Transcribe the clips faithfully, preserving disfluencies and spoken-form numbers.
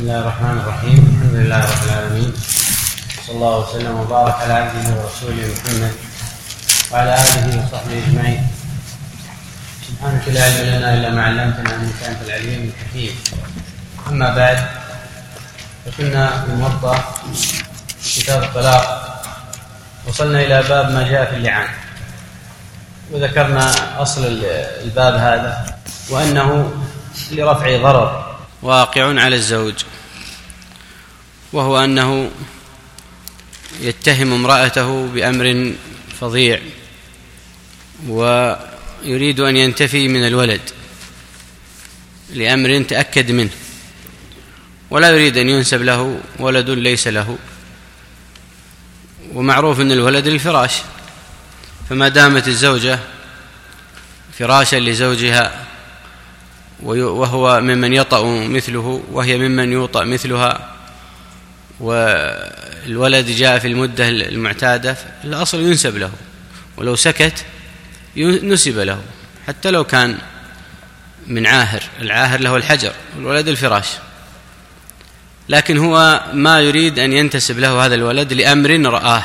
بسم الله الرحمن الرحيم. الحمد لله رب العالمين، صلى الله وسلم وبارك على عبده ورسوله محمد وعلى آله وصحبه أجمعين. سبحانك لا علم لنا إلا ما علمتنا إنك أنت العليم الحكيم. أما بعد، فكنا في موطأ كتاب الطلاق، وصلنا إلى باب ما جاء في اللعان، وذكرنا أصل الباب هذا وأنه لرفع ضرر واقع على الزوج، وهو أنه يتهم امرأته بأمر فظيع ويريد أن ينتفي من الولد لأمر تأكد منه، ولا يريد أن ينسب له ولد ليس له، ومعروف أن الولد للفراش، فما دامت الزوجة فراشا لزوجها وهو ممن يطأ مثله وهي ممن يوطأ مثلها، والولد جاء في المدة المعتادة، الأصل ينسب له، ولو سكت نسب له حتى لو كان من عاهر، العاهر له الحجر والولد الفراش، لكن هو ما يريد أن ينتسب له هذا الولد لأمر رآه.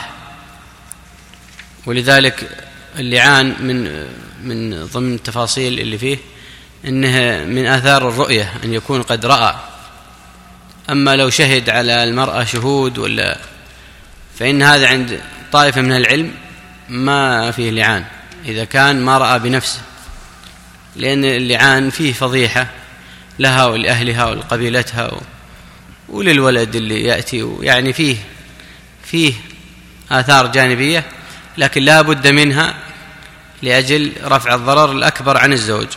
ولذلك اللعان من من ضمن التفاصيل اللي فيه إنه من آثار الرؤية أن يكون قد رأى. أما لو شهد على المرأة شهود ولا، فإن هذا عند طائفة من العلم ما فيه لعان إذا كان ما رأى بنفسه، لأن اللعان فيه فضيحة لها ولأهلها ولقبيلتها وللولد اللي يأتي، يعني فيه فيه آثار جانبية، لكن لا بد منها لأجل رفع الضرر الأكبر عن الزوج.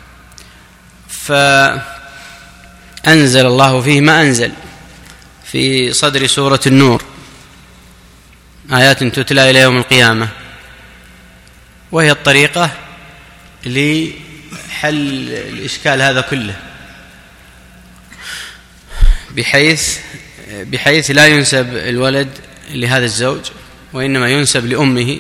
فأنزل الله فيه ما أنزل في صدر سورة النور، آيات تتلى إلى يوم القيامة، وهي الطريقة لحل الإشكال هذا كله، بحيث بحيث لا ينسب الولد لهذا الزوج، وإنما ينسب لأمه،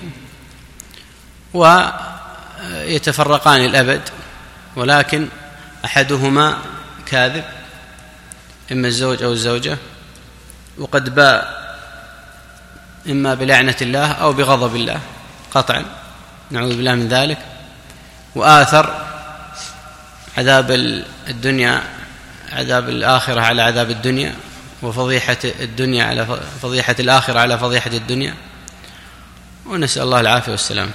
ويتفرقان الأبد، ولكن أحدهما كاذب، إما الزوج أو الزوجة، وقد باء إما بلعنة الله أو بغضب الله قطعا، نعوذ بالله من ذلك، وآثر عذاب الدنيا عذاب الآخرة على عذاب الدنيا، وفضيحة الدنيا على فضيحة الآخرة على فضيحة الدنيا، ونسأل الله العافية والسلام.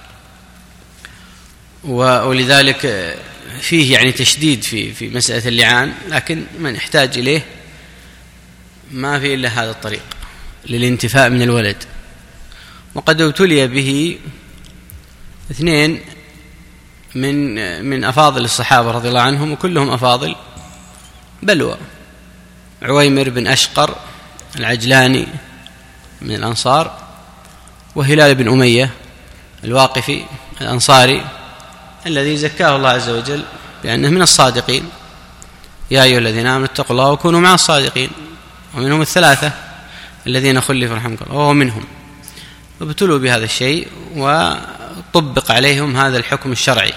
ولذلك فيه يعني تشديد في في مسألة اللعان، لكن من يحتاج إليه ما في إلا هذا الطريق للانتفاء من الولد. وقد ابتلي به اثنين من من أفاضل الصحابة رضي الله عنهم، وكلهم أفاضل بلوى، عويمر بن أشقر العجلاني من الأنصار، وهلال بن أمية الواقفي الأنصاري الذي زكاه الله عز وجل بأنه من الصادقين، يا أيها الذين آمنوا اتقوا الله وكونوا مع الصادقين. ومنهم الثلاثة الذين خلفوا رحمك الله، وهو منهم، وابتلوا بهذا الشيء وطبق عليهم هذا الحكم الشرعي.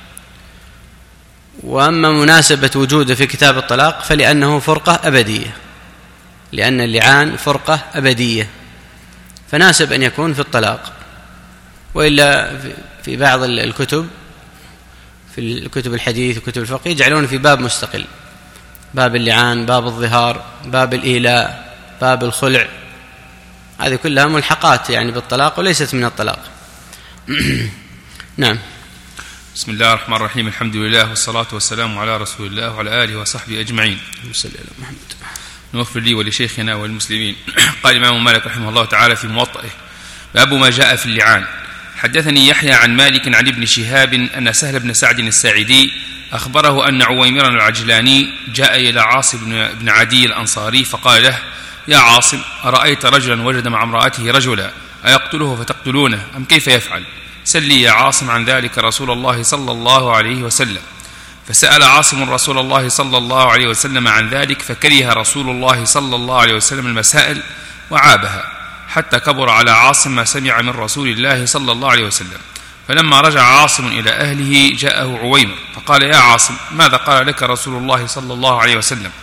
وأما مناسبة وجوده في كتاب الطلاق فلأنه فرقة أبدية، لأن اللعان فرقة أبدية، فناسب أن يكون في الطلاق. وإلا في بعض الكتب، في الكتب الحديث وكتب الفقه، يجعلون في باب مستقل، باب اللعان، باب الظهار، باب الإيلاء، باب الخلع، هذه كلها ملحقات يعني بالطلاق وليست من الطلاق. نعم. بسم الله الرحمن الرحيم. الحمد لله والصلاة والسلام على رسول الله وعلى آله وصحبه أجمعين. نغفر لي ولشيخنا والمسلمين. قال الإمام مالك رحمه الله تعالى في موطئه: باب ما جاء في اللعان. حدثني يحيى عن مالك عن ابن شهاب أن سهل بن سعد الساعدي أخبره أن عويمرا العجلاني جاء إلى عاصم بن عدي الأنصاري فقال له: يا عاصم، أرأيت رجلا وجد مع امرأته رجلا، أيقتله فتقتلونه أم كيف يفعل؟ سل لي يا عاصم عن ذلك رسول الله صلى الله عليه وسلم. فسأل عاصم رسول الله صلى الله عليه وسلم عن ذلك، فكره رسول الله صلى الله عليه وسلم المسائل وعابها، حتى كبر على عاصم ما سمع من رسول الله صلى الله عليه وسلم. فلما رجع عاصم إلى أهله جاءه عويمر فقال: يا عاصم، ماذا قال لك رسول الله صلى الله عليه وسلم؟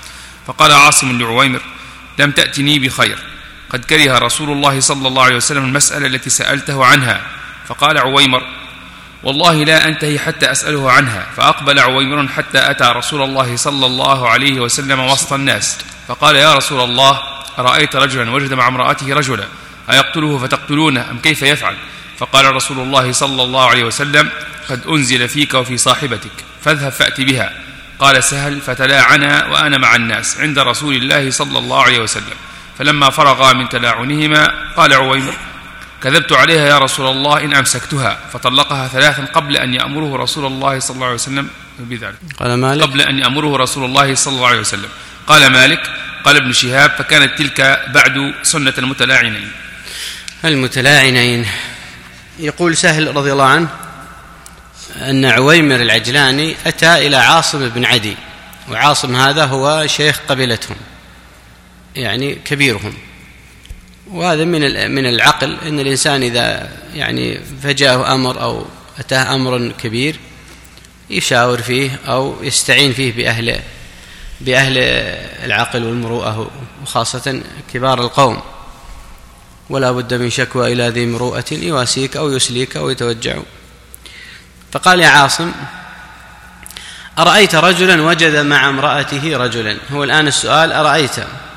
فقال عاصم لعويمر: لم تأتني بخير، قد كره رسول الله صلى الله عليه وسلم المسألة التي سألته عنها. فقال عويمر: والله لا أنتهي حتى أسأله عنها. فأقبل عويمر حتى أتى رسول الله صلى الله عليه وسلم وسط الناس، فقال: يا رسول الله، أرأيت رجلا وجد مع امرأته رجلا، أيقتله فتقتلونه أم كيف يفعل؟ فقال رسول الله صلى الله عليه وسلم: قد أنزل فيك وفي صاحبتك، فاذهب فأت بها. قال سهل: فتلاعنا وأنا مع الناس عند رسول الله صلى الله عليه وسلم. فلما فرغا من تلاعنهما قال عويمر: كذبت عليها يا رسول الله إن أمسكتها. فطلقها ثلاثا قبل أن يأمره رسول الله صلى الله عليه وسلم بذلك. قال مالك: قبل أن يأمره رسول الله صلى الله عليه وسلم. قال مالك: قال ابن شهاب: فكانت تلك بعد سنة المتلاعنين. المتلاعنين. يقول سهل رضي الله عنه أن عويمر العجلاني أتى إلى عاصم بن عدي، وعاصم هذا هو شيخ قبيلتهم، يعني كبيرهم، وهذا من من العقل أن الإنسان إذا يعني فجاءه أمر أو أتاه أمر كبير يشاور فيه أو يستعين فيه بأهل بأهل العقل والمروءة، وخاصة كبار القوم، ولا بد من شكوى إلى ذي مروءة يواسيك أو يسليك أو يتوجع. فقال: يا عاصم، أرأيت رجلا وجد مع امرأته رجلا. هو الآن السؤال: أرأيت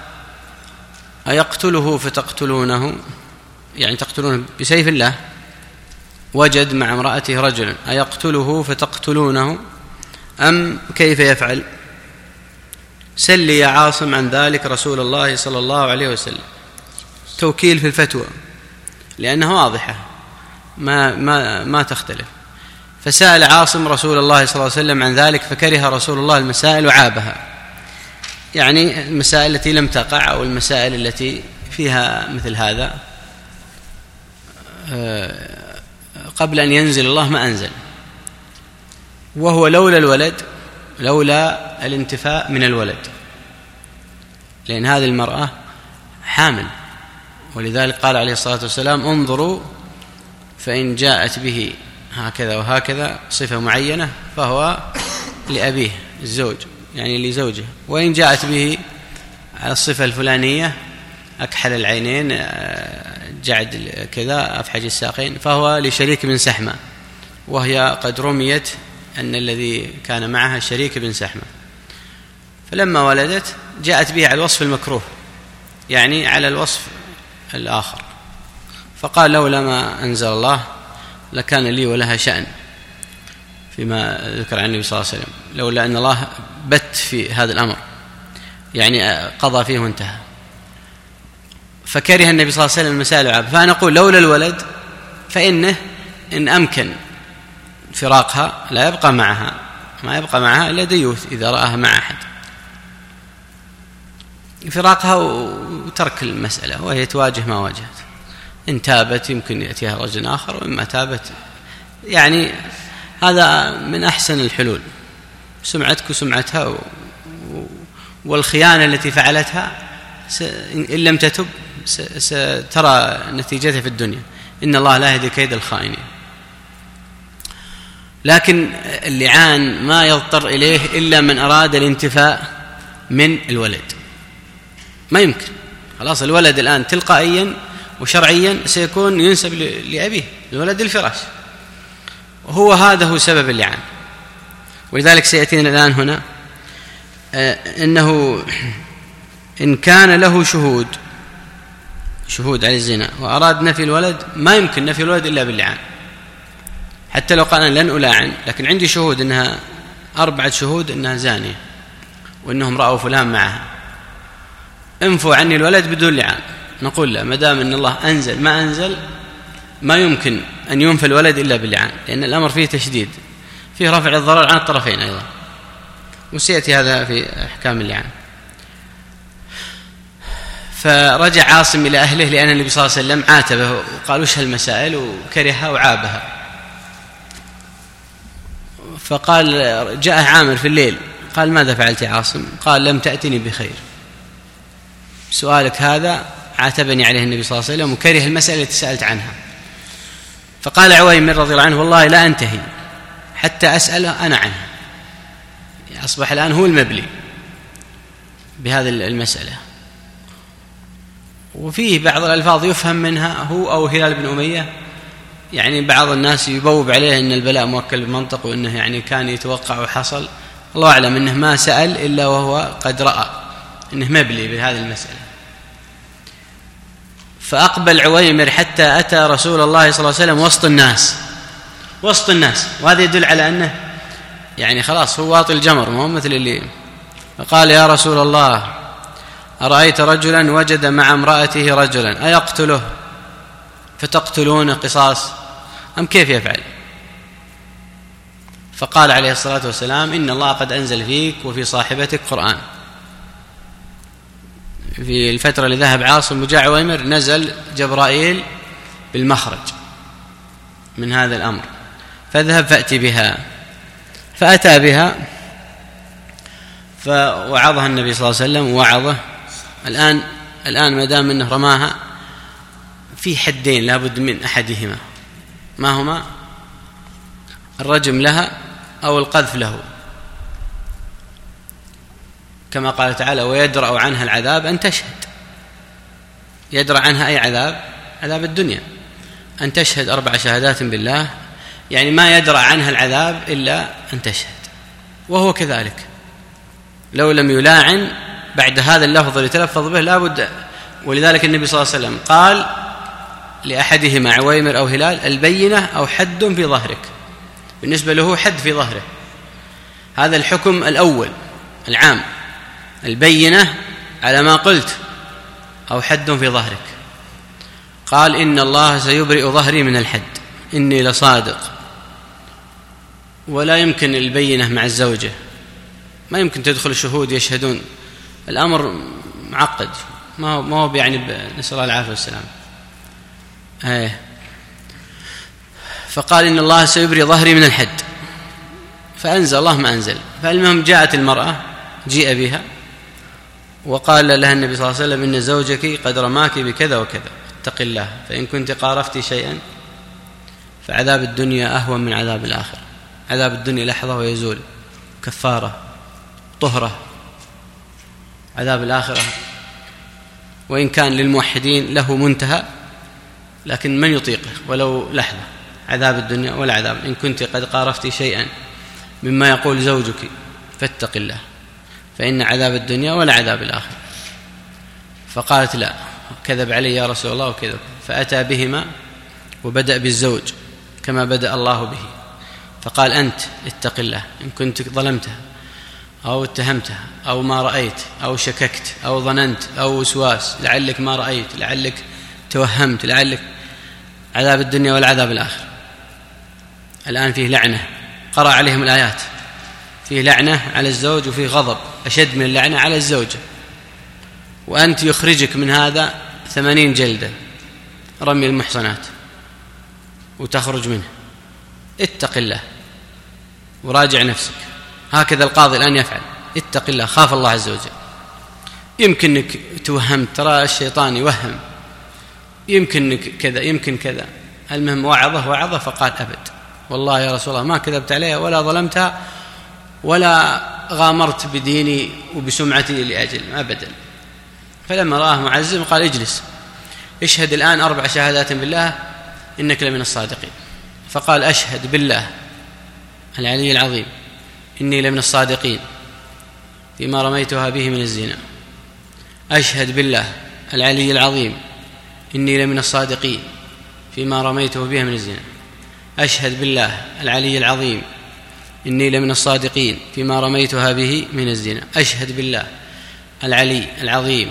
أيقتله فتقتلونه، يعني تقتلونه بسيف الله، وجد مع امرأته رجلا، أيقتله فتقتلونه أم كيف يفعل؟ سل يا عاصم عن ذلك رسول الله صلى الله عليه وسلم. توكيل في الفتوى لأنها واضحة ما, ما, ما تختلف. فسأل عاصم رسول الله صلى الله عليه وسلم عن ذلك، فكره رسول الله المسائل وعابها، يعني المسائل التي لم تقع أو المسائل التي فيها مثل هذا قبل أن ينزل الله ما أنزل. وهو لولا الولد، لولا الانتفاء من الولد، لأن هذه المرأة حامل، ولذلك قال عليه الصلاة والسلام: انظروا فإن جاءت به هكذا وهكذا صفة معينة فهو لأبيه الزوج، يعني لزوجه، وإن جاءت به على الصفة الفلانية أكحل العينين جعد كذا أفحج الساقين فهو لشريك بن سحمة، وهي قد رميت أن الذي كان معها شريك بن سحمة. فلما ولدت جاءت به على الوصف المكروه، يعني على الوصف الآخر، فقال: لولا ما أنزل الله لكان لي ولها شأن، فيما ذكر عن النبي صلى الله عليه وسلم، لولا أن الله بت في هذا الأمر، يعني قضى فيه وانتهى. فكره النبي صلى الله عليه وسلم المسائل العابة. فأنا أقول لولا الولد فإنه إن أمكن فراقها لا يبقى معها، ما يبقى معها إلا ديوث إذا رآها مع أحد، فراقها وترك المسألة، وهي تواجه ما واجهت. إن تابت يمكن يأتيها رجل آخر، وإما تابت يعني هذا من أحسن الحلول، سمعتك وسمعتها، والخيانة التي فعلتها إن لم تتب سترى نتيجتها في الدنيا، إن الله لا يهدي كيد الخائنين. لكن اللعان ما يضطر إليه إلا من أراد الانتفاء من الولد، ما يمكن، خلاص الولد الآن تلقائيا وشرعيا سيكون ينسب لأبيه، الولد الفراش، وهو هذا هو سبب اللعان. ولذلك سيأتينا الآن هنا إنه إن كان له شهود شهود على الزنا وأراد نفي الولد، ما يمكن نفي الولد إلا باللعان، حتى لو قال أنا لن ألاعن لكن عندي شهود إنها أربعة شهود إنها زانية وإنهم رأوا فلان معها، انفوا عني الولد بدون لعان. نقول لا، ما دام إن الله أنزل ما أنزل ما يمكن أن ينفى الولد إلا باللعان، لأن الأمر فيه تشديد، فيه رفع الضرر عن الطرفين أيضا، وسيأتي هذا في أحكام اللعان. فرجع عاصم إلى أهله لأن النبي صلى الله عليه وسلم عاتبه وقال وش هالمسائل وكرهها وعابها. فقال جاء عامر في الليل قال ماذا فعلت يا عاصم؟ قال لم تأتني بخير، سؤالك هذا عاتبني عليه النبي صلى الله عليه وسلم وكره المسألة التي سألت عنها. فقال عويمر رضي الله عنه والله لا أنتهي حتى أسأل أنا عنها، أصبح الآن هو المبلي، بهذه المسألة. وفيه بعض الألفاظ يفهم منها هو أو هلال بن أمية، يعني بعض الناس يبوب عليه أن البلاء موكل بالمنطق، وأنه يعني كان يتوقع وحصل. الله أعلم أنه ما سأل إلا وهو قد رأى أنه مبلي بهذه المسألة. فأقبل عويمر حتى أتى رسول الله صلى الله عليه وسلم وسط الناس وسط الناس وهذا يدل على أنه يعني خلاص هو واطي الجمر، مو مثل اللي. فقال: يا رسول الله، أرأيت رجلا وجد مع امرأته رجلا أيقتله فتقتلون قصاص أم كيف يفعل؟ فقال عليه الصلاة والسلام: إن الله قد أنزل فيك وفي صاحبتك قرآن. في الفترة اللي ذهب عاصم وجاء عويمر نزل جبرائيل بالمخرج من هذا الأمر، فاذهب فأتي بها. فأتى بها فوعظها النبي صلى الله عليه وسلم ووعظه. الآن الآن ما دام أنه رماها في حدين لابد من أحدهما، ما هما؟ الرجم لها أو القذف له، كما قال تعالى: ويدرأ عنها العذاب أن تشهد. يدرأ عنها أي عذاب؟ عذاب الدنيا، أن تشهد أربع شهادات بالله، يعني ما يدرأ عنها العذاب إلا أن تشهد. وهو كذلك لو لم يلاعن بعد هذا اللفظ اللي تلفظ به لابد. ولذلك النبي صلى الله عليه وسلم قال لأحدهما عويمر أو هلال: البينة أو حد في ظهرك. بالنسبة له حد في ظهره، هذا الحكم الأول العام، البينة على ما قلت أو حد في ظهرك. قال: إن الله سيبرئ ظهري من الحد، إني لصادق. ولا يمكن البينة مع الزوجة، ما يمكن تدخل الشهود يشهدون، الأمر معقد، ما هو ما هو يعني نسأل الله العافية والسلام. ايه فقال: إن الله سيبرئ ظهري من الحد، فأنزل الله ما أنزل. فالمهم جاءت المرأة، جيء بها وقال لها النبي صلى الله عليه وسلم: إن زوجك قد رماك بكذا وكذا، اتق الله، فإن كنت قارفت شيئا فعذاب الدنيا أهون من عذاب الآخرة. عذاب الدنيا لحظة ويزول، كفارة، طهرة. عذاب الآخرة وإن كان للموحدين له منتهى، لكن من يطيقه ولو لحظة. عذاب الدنيا ولا عذاب. إن كنت قد قارفت شيئا مما يقول زوجك فاتق الله، فإن عذاب الدنيا ولا عذاب الآخرة. فقالت: لا، كذب علي يا رسول الله وكذب. فأتى بهما وبدأ بالزوج كما بدأ الله به، فقال: أنت اتق الله، إن كنت ظلمتها أو اتهمتها أو ما رأيت أو شككت أو ظننت أو وسواس، لعلك ما رأيت، لعلك توهمت، لعلك. عذاب الدنيا والعذاب الآخر. الآن فيه لعنة، قرأ عليهم الآيات، فيه لعنة على الزوج وفيه غضب أشد من اللعنة على الزوجة. وأنت يخرجك من هذا ثمانين جلدة رمي المحصنات وتخرج منه. اتق الله وراجع نفسك. هكذا القاضي الآن يفعل. اتق الله، خاف الله عز وجل. يمكنك توهمت، ترى الشيطان يوهم، يمكنك كذا يمكن كذا. المهم وعظه وعظه فقال: أبد، والله يا رسول الله ما كذبت عليها ولا ظلمتها ولا غامرت بديني وبسمعتي لأجل أبدا. فلما رآه معزم قال: اجلس، اشهد الآن أربع شهادات بالله إنك لمن الصادقين. فقال: أشهد بالله العلي العظيم إني لمن الصادقين فيما رميتها به من الزنا. أشهد بالله العلي العظيم إني لمن الصادقين فيما رميته به من الزنا. أشهد بالله العلي العظيم إني لمن الصادقين فيما رميتها به من الزنا. أشهد بالله العلي العظيم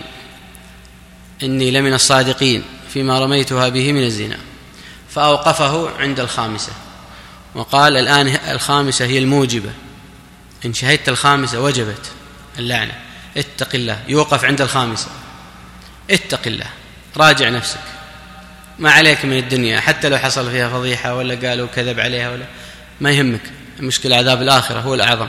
إني لمن الصادقين فيما رميتها به من الزنا. فأوقفه عند الخامسة وقال: الآن الخامسة هي الموجبة، إن شهدت الخامسة وجبت اللعنة. اتق الله. يوقف عند الخامسة. اتق الله، راجع نفسك، ما عليك من الدنيا، حتى لو حصل فيها فضيحة ولا قالوا كذب عليها ولا، ما يهمك، المشكلة عذاب الآخرة هو الأعظم.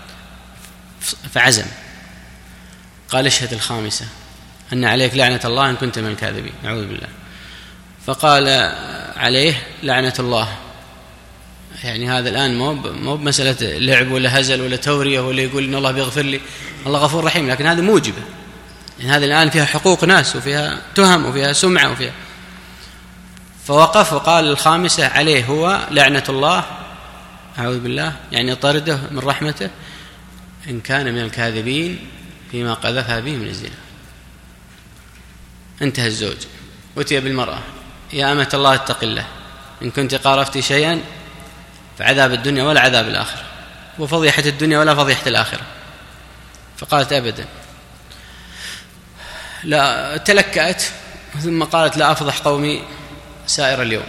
فعزم. قال: اشهد الخامسة أن عليك لعنة الله إن كنت من الكاذبين، نعوذ بالله. فقال عليه: لعنة الله يعني هذا الآن مو مو بمسألة لعب ولا هزل ولا تورية ولا يقول إن الله بيغفر لي، الله غفور رحيم، لكن هذه موجبة. يعني هذا الآن فيها حقوق ناس وفيها تهم وفيها سمعة وفيها. فوقف وقال الخامسة عليه هو لعنة الله، أعوذ بالله، يعني طرده من رحمته إن كان من الكاذبين فيما قذفها به من الزنا. انتهى الزوج، أتي بالمرأة: يا أمة الله اتق الله، إن كنت قارفت شيئا فعذاب الدنيا ولا عذاب الآخرة، وفضيحة الدنيا ولا فضيحة الآخرة. فقالت: أبدا. لا، تلكأت، ثم قالت: لا أفضح قومي سائر اليوم.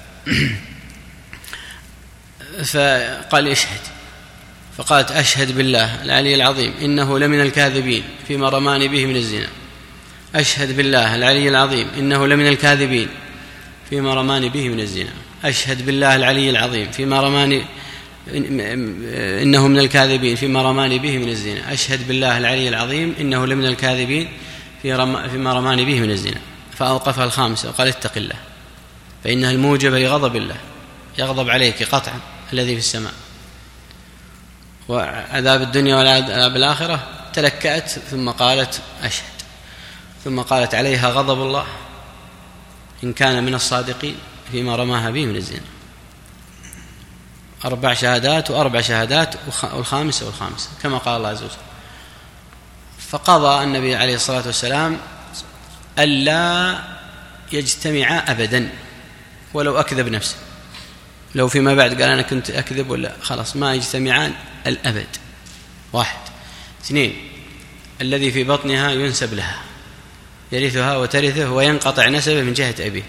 فقال: اشهد. فقالت: أشهد بالله العلي العظيم إنه لمن الكاذبين فيما رماني به من الزنا. أشهد بالله العلي العظيم إنه لمن الكاذبين فيما رماني به من الزنا. أشهد بالله العلي العظيم فيما رماني إنه من الكاذبين فيما رماني به من الزنا. أشهد بالله العلي العظيم إنه لمن الكاذبين فيما رماني به من الزنا. فأوقفها الخامسة وقال: اتق الله، فإنها الموجبة لغضب الله، يغضب عليك قطعا الذي في السماء، وعذاب الدنيا والعذاب الآخرة. تلكأت ثم قالت: أشهد. ثم قالت: عليها غضب الله إن كان من الصادقين فيما رماها به من الزنا. أربع شهادات وأربع شهادات والخامسة والخامسة كما قال الله عز وجل. فقضى النبي عليه الصلاة والسلام ألا يجتمعا أبدا ولو أكذب نفسه. لو فيما بعد قال أنا كنت أكذب ولا، خلاص ما يجتمعان الأبد. واحد. اثنين: الذي في بطنها ينسب لها، يرثها وترثه وينقطع نسبه من جهة أبيه.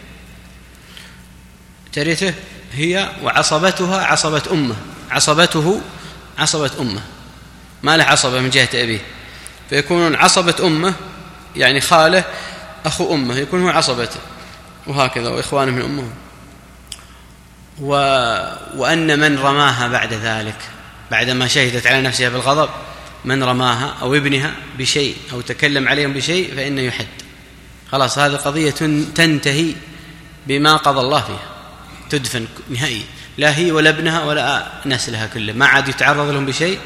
ترثه هي وعصبتها عصبة أمه، عصبته عصبة أمه، ما له عصبة من جهة أبيه، فيكون عصبة أمه يعني خاله أخو أمه يكون هو عصبته، وهكذا وإخوانه من أمه. و... وأن من رماها بعد ذلك، بعدما شهدت على نفسها بالغضب، من رماها أو ابنها بشيء أو تكلم عليهم بشيء فإنه يحد. خلاص، هذه قضية تنتهي بما قضى الله فيها، تدفن نهائي، لا هي ولا ابنها ولا نسلها كله، ما عاد يتعرض لهم بشيء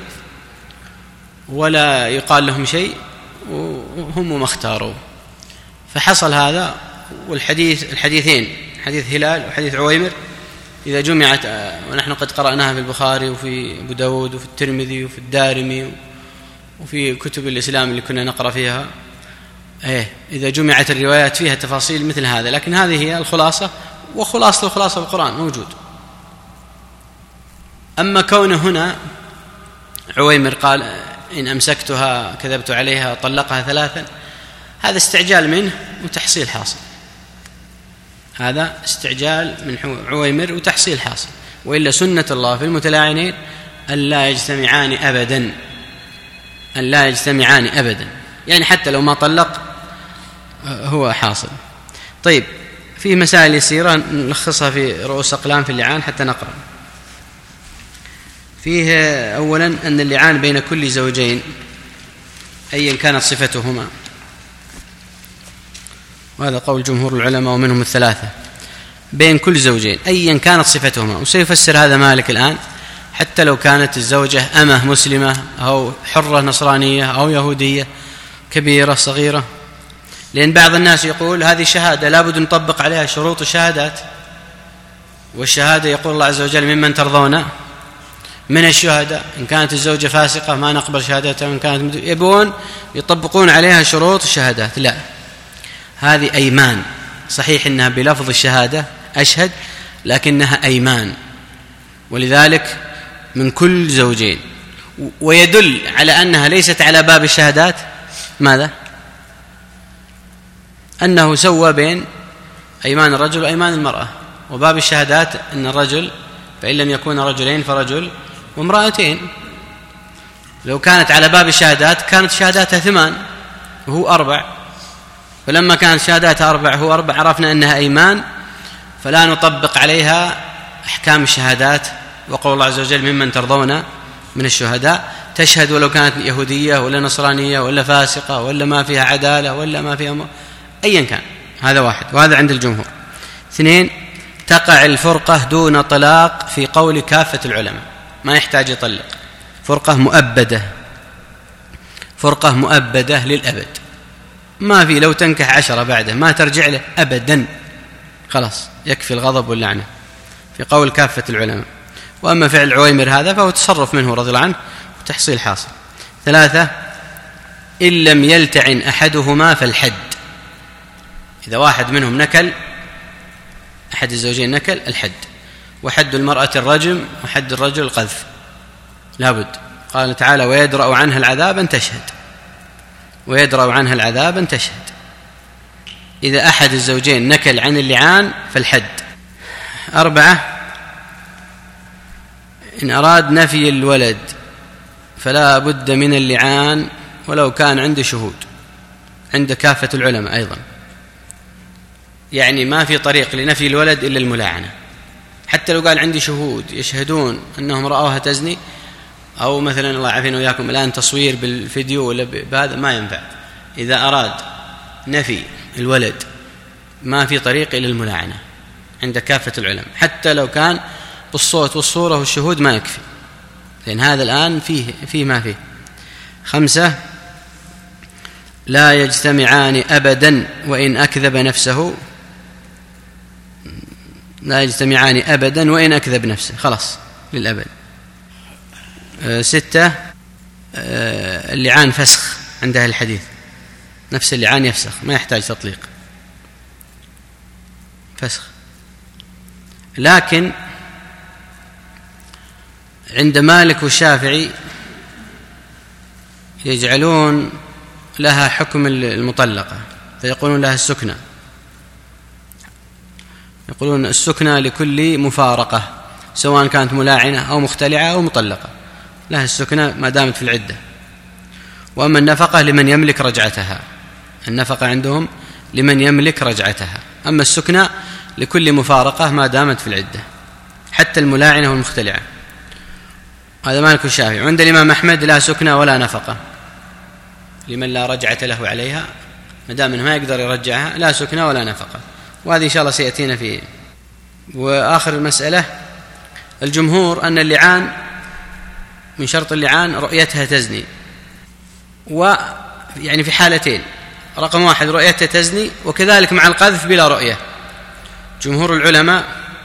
ولا يقال لهم شيء، وهم ما اختاروا. فحصل هذا. والحديث الحديثين، حديث هلال وحديث عويمر، إذا جمعت، ونحن قد قرأناها في البخاري وفي أبو داود وفي الترمذي وفي الدارمي وفي كتب الإسلام اللي كنا نقرأ فيها، إيه إذا جمعت الروايات فيها تفاصيل مثل هذا، لكن هذه هي الخلاصة، وخلاصة الخلاصة القرآن موجود. أما كونه هنا عويمر قال: إن أمسكتها كذبت عليها طلقها ثلاثا، هذا استعجال منه وتحصيل حاصل، هذا استعجال من عويمر وتحصيل حاصل. وإلا سنة الله في المتلاعنين أن لا يجتمعان أبدا، أن لا يجتمعان أبدا، يعني حتى لو ما طلق هو حاصل. طيب، في مسائل يسيرة نلخصها في رؤوس أقلام في اللعان حتى نقرأ. فيه أولا أن اللعان بين كل زوجين أيا كانت صفتهما، وهذا قول جمهور العلماء ومنهم الثلاثة، بين كل زوجين أيا كانت صفتهما. وسيفسر هذا مالك الآن، حتى لو كانت الزوجة أمة مسلمة أو حرة نصرانية أو يهودية، كبيرة صغيرة، لأن بعض الناس يقول هذه شهادة لابد نطبق عليها شروط الشهادات، والشهادة يقول الله عز وجل ممن ترضون من الشهداء، إن كانت الزوجة فاسقة ما نقبل شهادتها، وإن كانت يبون يطبقون عليها شروط الشهادات. لا، هذه أيمان، صحيح إنها بلفظ الشهادة أشهد، لكنها أيمان، ولذلك من كل زوجين. ويدل على أنها ليست على باب الشهادات ماذا؟ أنه سوى بين أيمان الرجل وأيمان المرأة. وباب الشهادات أن الرجل فإن لم يكون رجلين فرجل وامرأتين. لو كانت على باب الشهادات كانت شهاداتها ثمان وهو أربع، فلما كانت شهاداتها أربع وهو أربع عرفنا أنها أيمان، فلا نطبق عليها أحكام الشهادات. وقول الله عز وجل ممن ترضون من الشهداء، تشهد ولو كانت يهودية ولا نصرانية ولا فاسقة ولا ما فيها عدالة ولا ما فيها م... أيا كان. هذا واحد، وهذا عند الجمهور. اثنين، تقع الفرقة دون طلاق في قول كافة العلماء، ما يحتاج يطلق، فرقة مؤبدة، فرقة مؤبدة للأبد، ما في لو تنكح عشرة بعده ما ترجع له أبدا، خلاص يكفي الغضب واللعنة في قول كافة العلماء. وأما فعل عويمر هذا فهو تصرف منه رضي الله عنه وتحصيل حاصل. ثلاثة، إن لم يلتعن أحدهما فالحد، إذا واحد منهم نكل، أحد الزوجين نكل، الحد. وحد المرأة الرجم، وحد الرجل القذف، لابد. قال تعالى ويدرأ عنها العذاب أن تشهد، ويدرأ عنها العذاب أن تشهد. إذا أحد الزوجين نكل عن اللعان فالحد. أربعة، إن أراد نفي الولد فلا بد من اللعان ولو كان عنده شهود، عند كافة العلماء أيضا، يعني ما في طريق لنفي الولد إلا الملاعنة، حتى لو قال عندي شهود يشهدون أنهم رأوها تزني، أو مثلا الله يعافينا وإياكم الآن تصوير بالفيديو ولا بهذا، ما ينفع. إذا أراد نفي الولد ما في طريق إلا الملاعنة عند كافة العلماء، حتى لو كان بالصوت والصورة والشهود ما يكفي، لأن هذا الآن فيه, فيه ما فيه. خمسة، لا يجتمعان أبدا وإن أكذب نفسه، لا يجتمعان أبدا وإن أكذب نفسه، خلاص للأبد. أه ستة، أه اللعان فسخ عند أهل الحديث، نفس اللعان يفسخ، ما يحتاج تطليق، فسخ. لكن عند مالك والشافعي يجعلون لها حكم المطلقة، فيقولون لها السكنى، يقولون السكنى لكل مفارقة سواء كانت ملاعنة أو مختلعة أو مطلقة، لها السكنى ما دامت في العدة. وأما النفقة لمن يملك رجعتها، النفقة عندهم لمن يملك رجعتها، أما السكنى لكل مفارقة ما دامت في العدة، حتى الملاعنة والمختلعة. هذا مالك الشافعي. وعند الإمام أحمد لا سكنى ولا نفقة لمن لا رجعة له عليها، ما دام ما يقدر يرجعها، لا سكنى ولا نفقة. وهذه إن شاء الله سيأتينا فيه. وآخر المسألة، الجمهور أن اللعان من شرط اللعان رؤيتها تزني، ويعني في حالتين، رقم واحد رؤيتها تزني، وكذلك مع القذف بلا رؤية. جمهور العلماء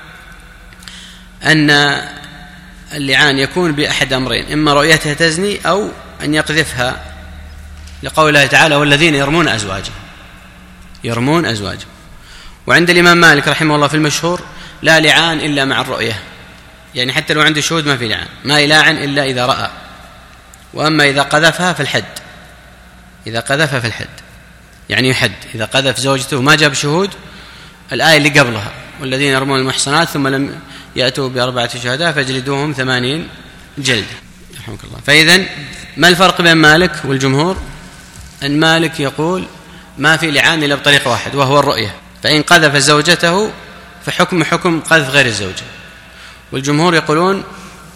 أن اللعان يكون بأحد أمرين، إما رؤيتها تزني أو أن يقذفها، لقول الله تعالى والذين يرمون أزواجهم، يرمون أزواجهم. وعند الإمام مالك رحمه الله في المشهور لا لعان إلا مع الرؤية، يعني حتى لو عنده شهود ما في لعان، ما يلاعن إلا إذا رأى. وأما إذا قذفها فالحد، إذا قذفها فالحد يعني يحد. إذا قذف زوجته ما جاب شهود، الآية اللي قبلها والذين يرمون المحصنات ثم لم يأتوا بأربعة شهداء فاجلدوهم ثمانين جلدة، رحمك الله. فإذن ما الفرق بين مالك والجمهور؟ أن مالك يقول ما في لعان إلا بطريقة واحد وهو الرؤية، فإن قذف زوجته فحكم حكم قذف غير الزوجة. والجمهور يقولون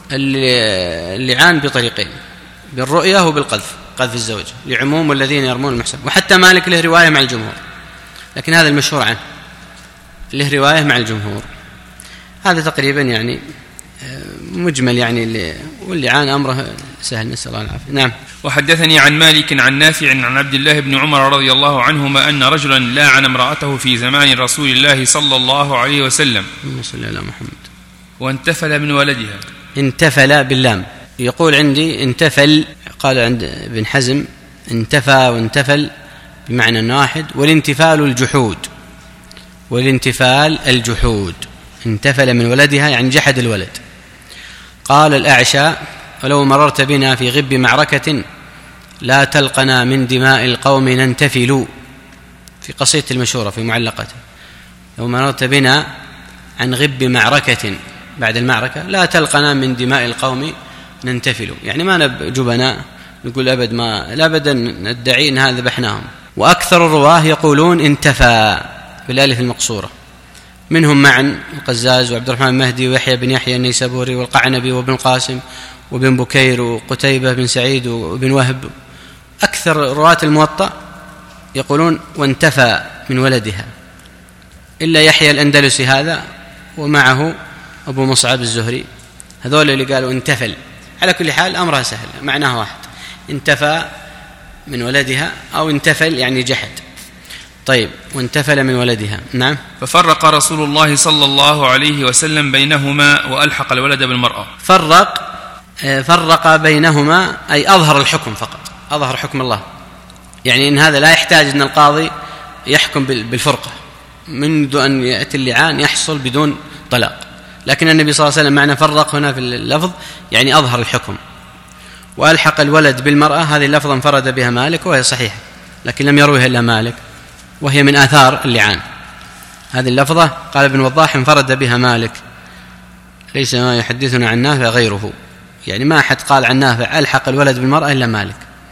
اللعان بطريقين، بالرؤية وبالقذف، قذف الزوجة، لعموم والذين يرمون المحصنات. وحتى مالك له رواية مع الجمهور، لكن هذا المشهور عنه، له رواية مع الجمهور. هذا تقريبا يعني مجمل يعني، واللعان أمره سهل، نسأل الله العافية. نعم. وحدثني عن مالك عن نافع عن عبد الله بن عمر رضي الله عنهما أن رجلا لاعن امرأته في زمان رسول الله صلى الله عليه وسلم، صلى الله عليه محمد، وانتفل من ولدها. انتفل باللام، يقول عندي انتفل، قال عند ابن حزم انتفى وانتفل بمعنى واحد، والانتفال الجحود، والانتفال الجحود، انتفل من ولدها يعني جحد الولد. قال الأعشى ولو مررت بنا في غب معركة لا تلقنا من دماء القوم ننتفل، في قصيدة المشهورة في معلقته، لو مررت بنا عن غب معركة بعد المعركة لا تلقنا من دماء القوم ننتفل، يعني ما نجبنا نقول أبد ما لا أبدا ندعي أن هذا ذبحناهم. وأكثر الرواه يقولون انتفى بالالف المقصورة، منهم معا القزاز وعبد الرحمن المهدي ويحيى بن يحيى النيسابوري والقعنبي وابن القاسم وابن بكير وقتيبة بن سعيد وابن وهب. أكثر رواة الموطأ يقولون وانتفى من ولدها، إلا يحيى الأندلسي هذا ومعه أبو مصعب الزهري، هذول اللي قالوا انتفل. على كل حال أمرها سهل، معناها واحد، انتفى من ولدها أو انتفل يعني جحد. طيب، وانتفل من ولدها. نعم. ففرق رسول الله صلى الله عليه وسلم بينهما وألحق الولد بالمرأة. فرق فرق بينهما أي أظهر الحكم فقط، أظهر حكم الله، يعني إن هذا لا يحتاج أن القاضي يحكم بالفرقة، منذ أن يأتي اللعان يحصل بدون طلاق. لكن النبي صلى الله عليه وسلم معنى فرق هنا في اللفظ يعني أظهر الحكم. وألحق الولد بالمرأة، هذه اللفظة انفرد بها مالك وهي صحيحة، لكن لم يروها إلا مالك، وهي من آثار اللعان. هذه اللفظة قال ابن وضاح انفرد بها مالك، ليس ما يحدثنا عن نافع غيره، يعني ما أحد قال عن نافع ألحق الولد بالمرأة إلا مالك،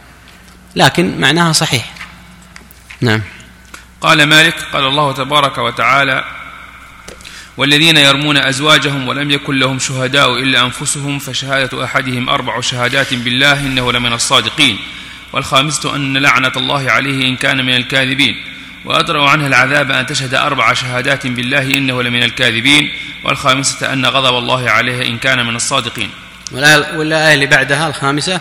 لكن معناها صحيح. نعم. قال مالك: قال الله تبارك وتعالى: والذين يرمون أزواجهم ولم يكن لهم شهداء إلا أنفسهم فشهادة أحدهم أربع شهادات بالله إنه لمن الصادقين، والخامسة أن لعنة الله عليه إن كان من الكاذبين، وأدرأ عنها العذاب أن تشهد أربع شهادات بالله إنه لمن الكاذبين، والخامسة أن غضب الله عليها إن كان من الصادقين. والآية اللي بعدها الخامسة: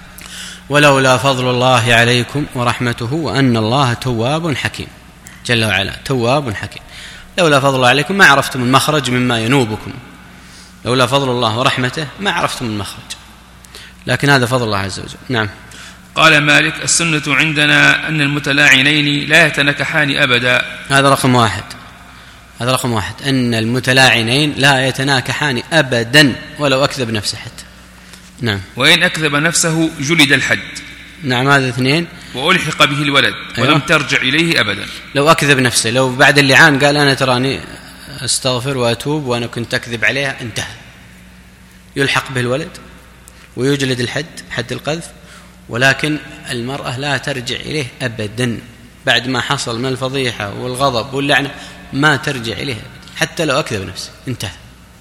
ولولا فضل الله عليكم ورحمته وأن الله تواب حكيم، جل وعلا تواب حكيم. لولا فضل الله عليكم ما عرفتم المخرج مما ينوبكم، لولا فضل الله ورحمته ما عرفتم المخرج، لكن هذا فضل الله عز وجل. نعم. قال مالك: السنة عندنا أن المتلاعنين لا يتنكحان أبدا. هذا رقم واحد، هذا رقم واحد، أن المتلاعنين لا يتناكحان أبدا ولو أكذب نفسه حتى. نعم. وإن أكذب نفسه جلد الحد. نعم، هذا اثنين. وألحق به الولد. أيوة. ولم ترجع إليه أبدا. لو أكذب نفسه، لو بعد اللعان قال أنا تراني أستغفر وأتوب وأنا كنت أكذب عليها، انتهى، يلحق به الولد ويجلد الحد، حد القذف، ولكن المرأة لا ترجع إليه أبدا بعد ما حصل من الفضيحة والغضب واللعنة، ما ترجع إليه أبدا حتى لو أكذب نفسه، انتهى.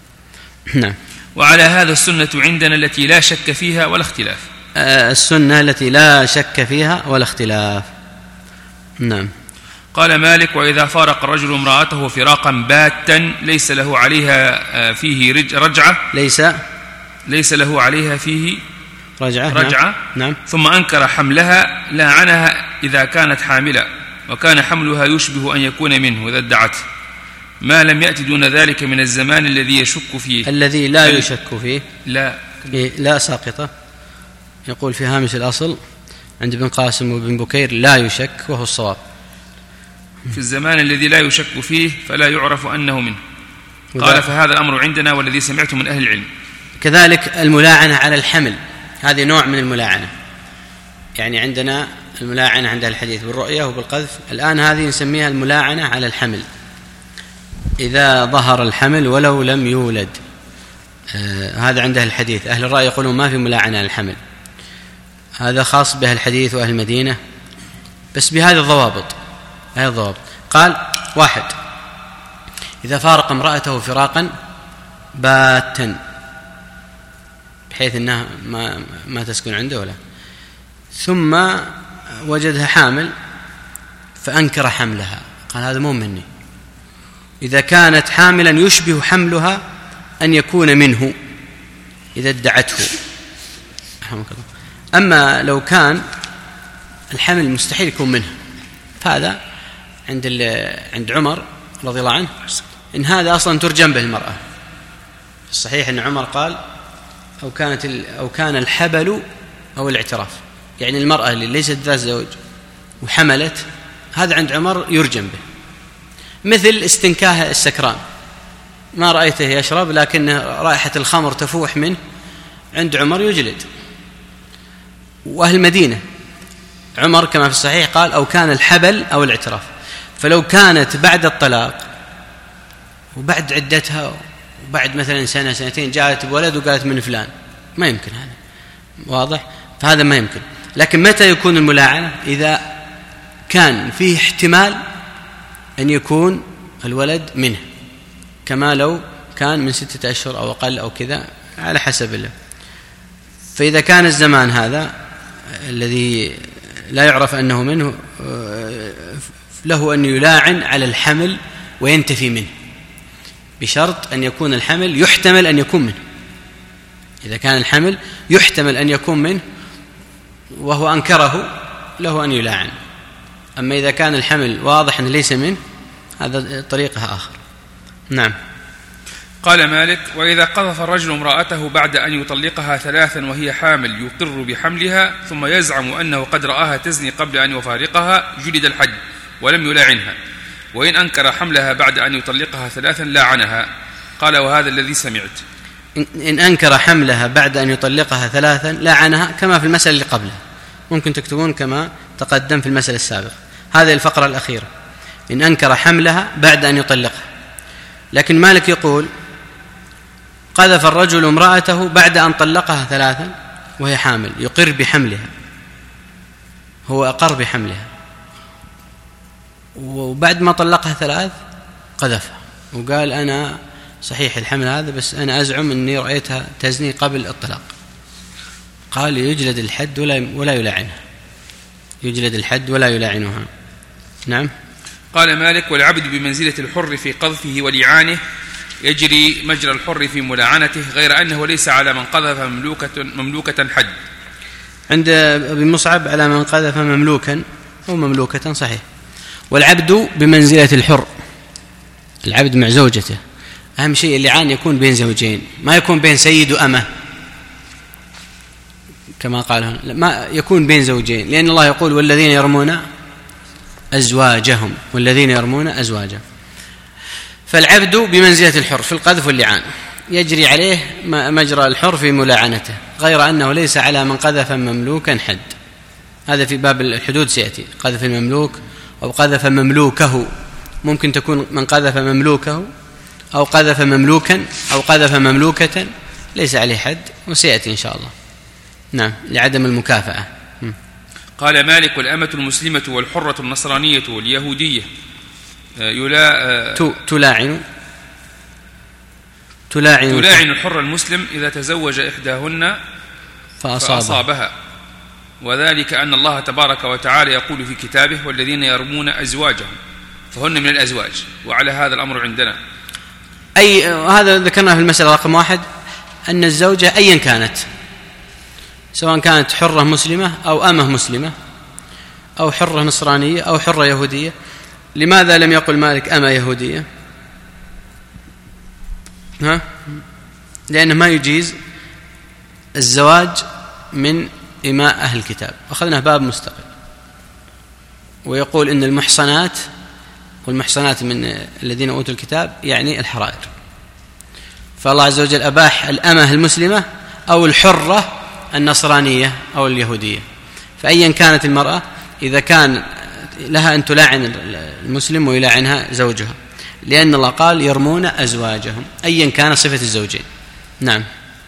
نعم. وعلى هذا السنة عندنا التي لا شك فيها ولا اختلاف. آه السنة التي لا شك فيها ولا اختلاف. نعم. قال مالك: وإذا فارق الرجل امرأته فراقا باتا ليس له عليها فيه رجعة ليس ليس له عليها فيه رجعة, رجعة نعم. ثم أنكر حملها لعنها إذا كانت حاملة، وكان حملها يشبه أن يكون منه إذا ادعته، ما لم يأتي دون ذلك من الزمان الذي يشك فيه، الذي لا يشك فيه، لا لا ساقطة. يقول في هامش الأصل عند ابن قاسم وابن بكير لا يشك، وهو الصواب. في الزمان الذي لا يشك فيه فلا يعرف أنه منه. قال: فهذا الأمر عندنا والذي سمعته من أهل العلم. كذلك الملاعنة على الحمل، هذه نوع من الملاعنة، يعني عندنا الملاعنة عند الحديث بالرؤية وبالقذف، الآن هذه نسميها الملاعنة على الحمل، إذا ظهر الحمل ولو لم يولد. آه هذا عند أهل الحديث. أهل الرأي يقولون ما في ملاعنة على الحمل، هذا خاص بأهل الحديث وأهل المدينة، بس بهذه الضوابط. هذه الضوابط. قال: واحد، إذا فارق امرأته فراقا باتا بحيث أنها ما, ما تسكن عنده ولا، ثم وجدها حامل فأنكر حملها، قال هذا مو مني. إذا كانت حاملا يشبه حملها أن يكون منه إذا ادعته. أما لو كان الحمل مستحيل يكون منه، فهذا عند عند عمر رضي الله عنه إن هذا أصلا ترجم به المرأة. الصحيح أن عمر قال: أو كانت أو كان الحبل أو الاعتراف، يعني المرأة اللي ليست ذات زوج وحملت، هذا عند عمر يرجم به. مثل استنكاه السكران، ما رأيته يشرب لكن رائحة الخمر تفوح منه، عند عمر يجلد. وأهل المدينة عمر كما في الصحيح قال: أو كان الحبل أو الاعتراف. فلو كانت بعد الطلاق وبعد عدتها وبعد مثلا سنة سنتين جاءت بولد وقالت من فلان، ما يمكن هذا، واضح؟ فهذا ما يمكن. لكن متى يكون الملاعنة؟ إذا كان فيه احتمال أن يكون الولد منه، كما لو كان من ستة أشهر أو أقل أو كذا على حسب الله. فإذا كان الزمان هذا الذي لا يعرف أنه منه، له أن يلاعن على الحمل وينتفي منه. بشرط أن يكون الحمل يحتمل أن يكون منه. إذا كان الحمل يحتمل أن يكون منه وهو أنكره له أن يلاعن. أما إذا كان الحمل واضح أنه ليس منه هذا طريقة آخر. نعم. قال مالك: وإذا قذف الرجل امرأته بعد أن يطلقها ثلاثا وهي حامل يقر بحملها ثم يزعم أنه قد رآها تزني قبل أن يفارقها جلد الحد ولم يلاعنها، وإن أنكر حملها بعد أن يطلقها ثلاثا لاعنها. قال: وهذا الذي سمعت. إن أنكر حملها بعد أن يطلقها ثلاثا لاعنها كما في المسألة اللي قبلها، ممكن تكتبون كما تقدم في المسألة السابقة. هذه الفقرة الأخيرة إن أنكر حملها بعد أن يطلقها. لكن مالك يقول: قذف الرجل امرأته بعد أن طلقها ثلاثا وهي حامل يقر بحملها، هو أقر بحملها، وبعد ما طلقها ثلاث قذفها وقال: أنا صحيح الحمل هذا بس أنا أزعم أني رأيتها تزني قبل الطلاق. قال: يجلد الحد ولا ولا يلاعنها، يجلد الحد ولا يلاعنها. نعم. قال مالك: والعبد بمنزلة الحر في قذفه ولعانه، يجري مجرى الحر في ملاعنته، غير أنه ليس على من قذف مملوكة, مملوكة حد. عند ابن مصعب على من قذف مملوكا أو مملوكة، صحيح. والعبد بمنزلة الحر، العبد مع زوجته. أهم شيء اللعان يكون بين زوجين، ما يكون بين سيد وأمه كما قال هنا، ما يكون بين زوجين، لأن الله يقول: والذين يرمون أزواجهم، والذين يرمون أزواجهم. فالعبد بمنزلة الحر في القذف واللعان، يجري عليه مجرى الحر في ملاعنته، غير أنه ليس على من قذف مملوكا حد. هذا في باب الحدود سيأتي، قذف المملوك أو قذف مملوكه، ممكن تكون من قذف مملوكه أو قذف مملوكا أو قذف مملوكة ليس عليه حد، وسيأتي إن شاء الله. نعم، لعدم المكافأة. قال مالك: والأمة المسلمة والحرة النصرانية واليهودية يلا تلاعن تلاعن تلاعن الحر المسلم إذا تزوج إحداهن فأصابها, فأصابها، وذلك أن الله تبارك وتعالى يقول في كتابه: والذين يرمون أزواجهم فهن من الأزواج. وعلى هذا الأمر عندنا أي هذا ذكرنا في المسألة رقم واحد، أن الزوجة أيا كانت، سواء كانت حرة مسلمة أو أمة مسلمة أو حرة نصرانية أو حرة يهودية. لماذا لم يقل مالك أمة يهودية؟ ها؟ لأنه ما يجيز الزواج من إماء أهل الكتاب، أخذنا باب مستقل، ويقول إن المحصنات والمحصنات من الذين أوتوا الكتاب يعني الحرائر. فالله عز وجل أباح الأمة المسلمة أو الحرة النصرانية أو اليهودية. فأيا كانت المرأة إذا كان لها أن تلاعن المسلم ويلاعنها زوجها، لأن الله قال: يرمون أزواجهم، أيا كان صفة الزوجين. نعم.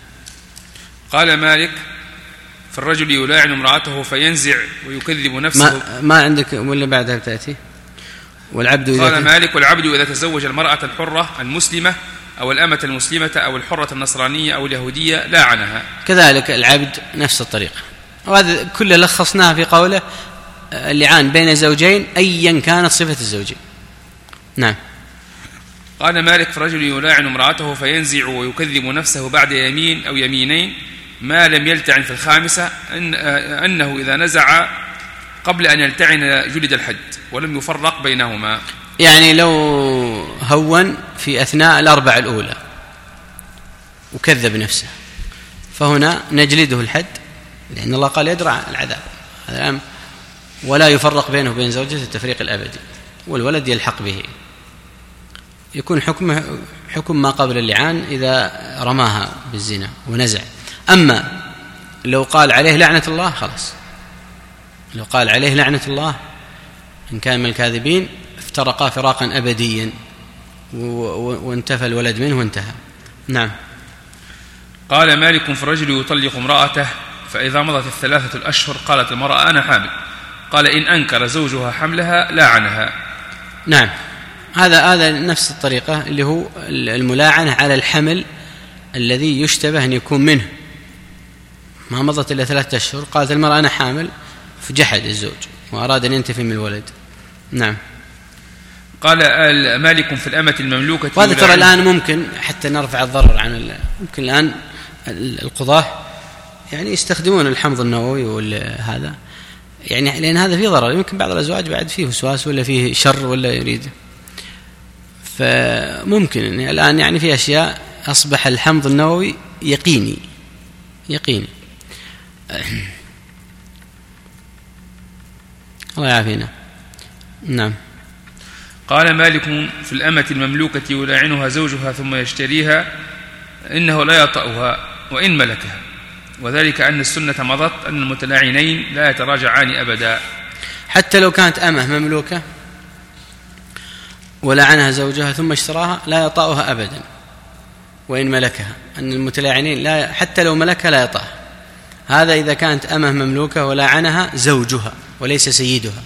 قال مالك: فالرجل يلاعن امرأته فينزع ويكذب نفسه. ما, ما عندك ولا بعدها تأتي؟ والعبد إذا قال مالك: والعبد إذا تزوج المرأة الحرة المسلمة أو الأمة المسلمة أو الحرة النصرانية أو اليهودية لاعنها. كذلك العبد نفس الطريقة. وهذا كله لخصناه في قوله: اللعان بين زوجين أيا كانت صفة الزوجين. نعم. قال مالك: فرجل يلاعن امرأته فينزع ويكذب نفسه بعد يمين أو يمينين ما لم يلتعن في الخامسة أن أنه إذا نزع قبل أن يلتعن جلد الحد ولم يفرق بينهما. يعني لو هون في أثناء الأربع الأولى وكذب نفسه فهنا نجلده الحد، لأن الله قال: يدرع العذاب. هذا الأمر ولا يفرق بينه وبين زوجته التفريق الأبدي، والولد يلحق به. يكون حكمه حكم ما قبل اللعان إذا رماها بالزنا ونزع. أما لو قال عليه لعنة الله خلاص، لو قال عليه لعنة الله إن كان من الكاذبين افترقا فراقا أبديا وانتفى الولد منه وانتهى. نعم. قال مالك: فالرجل يطلق امرأته فإذا مضت الثلاثة الأشهر قالت المرأة: أنا حامل. قال: إن أنكر زوجها حملها لاعنها. نعم، هذا هذا نفس الطريقة اللي هو الملاعنة على الحمل الذي يشتبه أن يكون منه. ما مضت إلا ثلاثة أشهر قالت المرأة: أنا حامل، فجحد الزوج وأراد أن ينتفي من الولد. نعم. قال مالك في الأمة المملوكة. وهذا ترى الآن ممكن حتى نرفع الضرر عن ممكن الآن القضاة يعني يستخدمون الحمض النووي وهذا يعني لأن هذا فيه ضرر. يمكن بعض الأزواج بعد فيه وسواس ولا فيه شر ولا يريد، فممكن يعني الآن يعني في أشياء أصبح الحمض النووي يقيني يقيني الله يعافينا. نعم. قال مالك في الأمة المملوكة يلاعنها زوجها ثم يشتريها إنه لا يطأها وإن ملكها، وذلك أن السنة مضت أن المتلاعنين لا يتراجعان أبدا. حتى لو كانت أمة مملوكة ولعنها زوجها ثم اشتراها لا يطأها أبدا وإن ملكها، أن المتلاعنين لا حتى لو ملكها لا يطأها. هذا إذا كانت أمة مملوكة ولعنها زوجها وليس سيدها،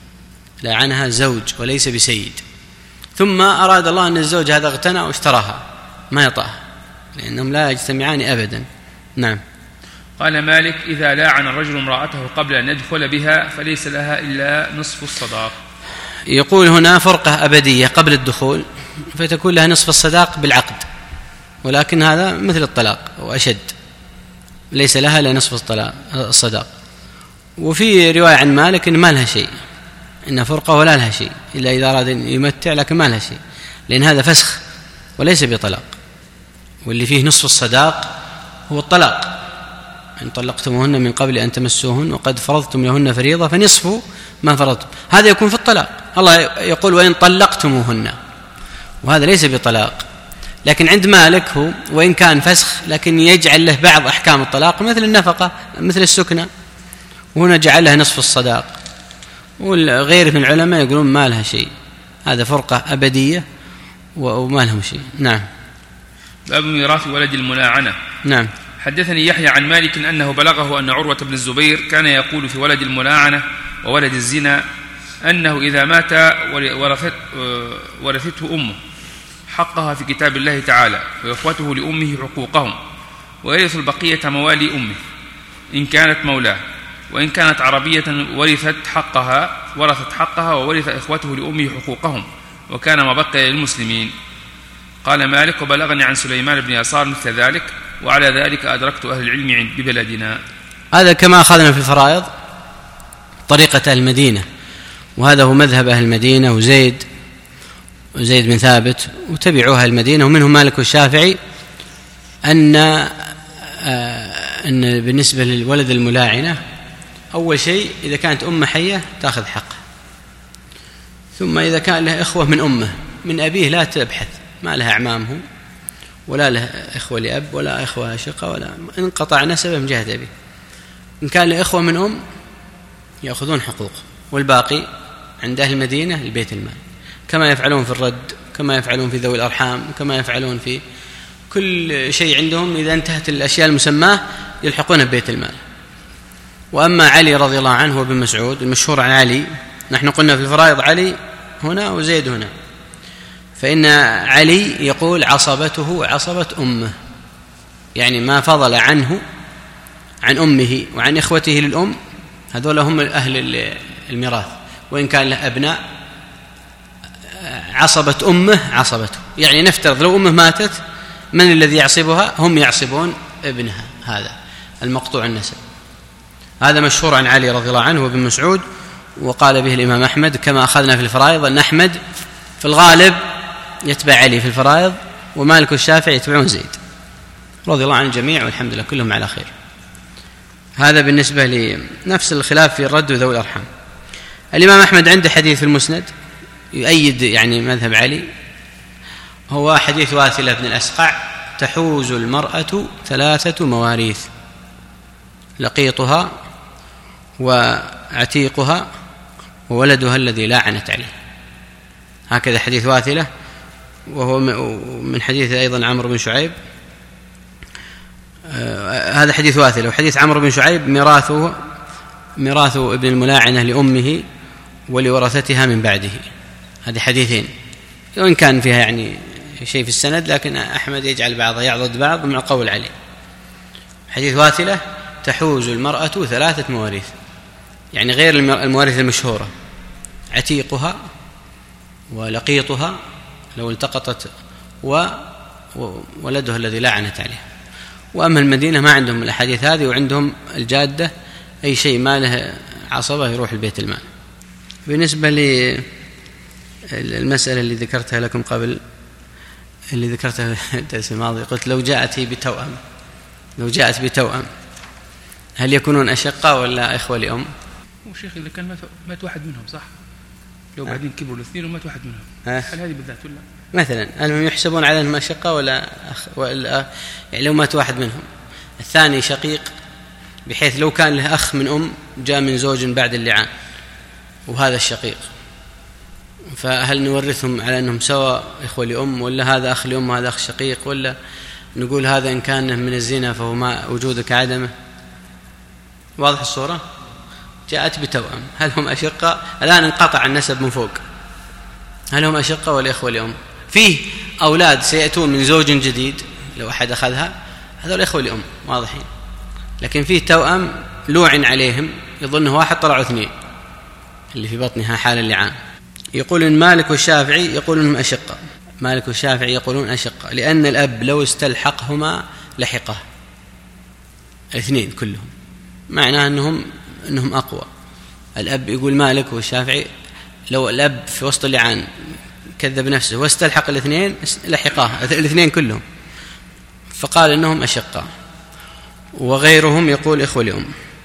لعنها زوج وليس بسيد، ثم أراد الله أن الزوج هذا اغتنى واشتراها ما يطأها لأنهم لا يجتمعان أبدا. نعم. قال مالك إذا لاعن الرجل امرأته قبل أن يدخل بها فليس لها إلا نصف الصداق. يقول هنا فرقة أبدية قبل الدخول فتكون لها نصف الصداق بالعقد، ولكن هذا مثل الطلاق وأشد، ليس لها إلا نصف الصداق. وفي رواية عن مالك إن ما لها شيء، إن فرقة ولا لها شيء إلا إذا أراد أن يمتع، لكن ما لها شيء لأن هذا فسخ وليس بطلاق. واللي فيه نصف الصداق هو الطلاق، إن طلقتموهن من قبل أن تمسوهن وقد فرضتم لهن فريضة فنصف ما فرضتم، هذا يكون في الطلاق. الله يقول وإن طلقتموهن، وهذا ليس بطلاق. لكن عند مالك هو وإن كان فسخ لكن يجعل له بعض أحكام الطلاق مثل النفقة مثل السكنة، وهنا جعل له نصف الصداق. والغير من العلماء يقولون ما لها شيء، هذا فرقة أبدية وما لهم شيء. نعم. باب ميراث ولد الملاعنة. نعم. حدثني يحيى عن مالك أنه بلغه أن عروة بن الزبير كان يقول في ولد الملاعنة وولد الزنا أنه إذا مات ورثت ورثته أمه حقها في كتاب الله تعالى، وإخوته لأمه حقوقهم، ويرث البقية موالي أمه إن كانت مولاه، وإن كانت عربية ورثت حقها ورثت حقها وورث إخوته لأمه حقوقهم، وكان ما بقي للمسلمين. قال مالك وبلغني عن سليمان بن يسار مثل ذلك، وعلى ذلك أدركت أهل العلم ببلدنا. هذا كما أخذنا في الفرائض طريقة أهل المدينة، وهذا هو مذهب أهل المدينة وزيد وزيد بن ثابت وتبعوها المدينة، ومنهم مالك والشافعي أن أن بالنسبة للولد الملاعنة أول شيء إذا كانت أمه حية تأخذ حقه، ثم إذا كان له إخوة من أمه من أبيه لا تبحث، ما لها أعمامه ولا له إخوة لأب ولا إخوة شقة ولا انقطع نسبه من جهة أبيه. إن كان له إخوة من أم يأخذون حقوق، والباقي عند أهل المدينة البيت المال، كما يفعلون في الرد، كما يفعلون في ذوي الأرحام، كما يفعلون في كل شيء عندهم. إذا انتهت الأشياء المسماة يلحقون ببيت المال. وأما علي رضي الله عنه وابن مسعود المشهور عن علي، نحن قلنا في الفرائض علي هنا وزيد هنا، فإن علي يقول عصبته عصبة أمه، يعني ما فضل عنه عن أمه وعن إخوته للأم هذول هم أهل الميراث، وإن كان له أبناء عصبة أمه عصبته، يعني نفترض لو أمه ماتت من الذي يعصبها؟ هم يعصبون ابنها، هذا المقطوع النسب. هذا مشهور عن علي رضي الله عنه وابن مسعود، وقال به الإمام أحمد كما أخذنا في الفرائض أن أحمد في الغالب يتبع علي في الفرائض، ومالك والشافعي يتبعون زيد رضي الله عن الجميع، والحمد لله كلهم على خير. هذا بالنسبة لنفس الخلاف في الرد وذوي الأرحام. الإمام أحمد عنده حديث في المسند يؤيد يعني مذهب علي، هو حديث واثلة بن الأسقع تحوز المرأة ثلاثة مواريث، لقيطها وعتيقها وولدها الذي لاعنت عليه. هكذا حديث واثلة، وهو من حديث أيضا عمرو بن شعيب. آه هذا حديث واثلة. وحديث عمرو بن شعيب ميراثه ميراث ابن الملاعنة لأمه ولورثتها من بعده. هذه حديثين، وإن كان فيها يعني شيء في السند، لكن أحمد يجعل بعضها يعضد بعض من القول عليه. حديث واثلة تحوز المرأة ثلاثة مواريث، يعني غير المواريث المشهورة، عتيقها ولقيطها لو التقطت وولدها الذي لعنت عليه. وأما المدينة ما عندهم الأحاديث هذه، وعندهم الجادة أي شيء ما له عصبة يروح البيت المال. بالنسبة للمسألة اللي ذكرتها لكم قبل، اللي ذكرتها في الدرس الماضي، قلت لو جاءت هي بتوأم لو جاءت بتوأم هل يكونون أشقاء ولا إخوة لأم؟ وشيخ إذا كان مات واحد منهم صح، لو بعدين كبروا الاثنين ومات واحد منهم، هل هذه بالذات ولا مثلا هل يحسبون على أنهم أشقاء ولا أخ ولا يعني لو مات واحد منهم؟ الثاني شقيق، بحيث لو كان له أخ من أم جاء من زوج بعد اللعان وهذا الشقيق، فهل نورثهم على أنهم سواء إخوة لأم، ولا هذا أخ لأم وهذا أخ شقيق، ولا نقول هذا إن كان من الزنا فهو ما وجودك عدمه؟ واضح الصورة؟ جاءت بتوأم، هل هم أشقاء؟ الآن انقطع النسب من فوق، هل هم أشقاء ولا إخوة لأم؟ فيه أولاد سيأتون من زوج جديد لو أحد أخذها، هذول إخوة لأم واضحين، لكن فيه توأم لوعن عليهم يظنه واحد طلعوا اثنين اللي في بطنها حال اللعان. يقول إن مالك والشافعي يقولون أنهم أشقاء، مالك والشافعي يقولون أشقاء لأن الأب لو استلحقهما لحقه الاثنين كلهم، معناه أنهم أنهم أقوى. الأب يقول مالك والشافعي لو الأب في وسط اللعان كذب نفسه واستلحق الاثنين لحقاه الاثنين كلهم، فقال أنهم أشقاء. وغيرهم يقول إخوة لأم.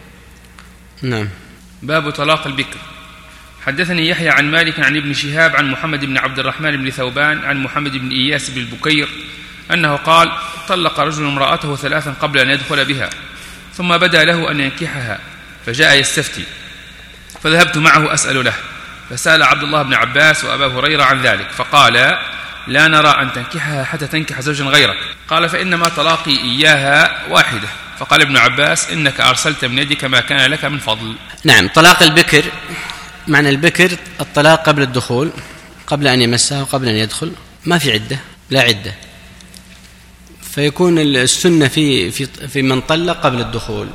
نعم. باب طلاق البكر. حدثني يحيى عن مالك عن ابن شهاب عن محمد بن عبد الرحمن بن ثوبان عن محمد بن إياس بن البكير أنه قال طلق رجل امرأته ثلاثا قبل أن يدخل بها، ثم بدا له أن ينكحها فجاء يستفتي، فذهبت معه أسأل له، فسأل عبد الله بن عباس وأبا هريرة عن ذلك، فقال لا نرى أن تنكحها حتى تنكح زوجا غيرك. قال فإنما طلاقي إياها واحدة. فقال ابن عباس إنك أرسلت من يدك ما كان لك من فضل. نعم. طلاق البكر، معنى البكر الطلاق قبل الدخول، قبل أن يمسها وقبل أن يدخل، ما في عدة، لا عدة، فيكون السنة في في في من طلق قبل الدخول،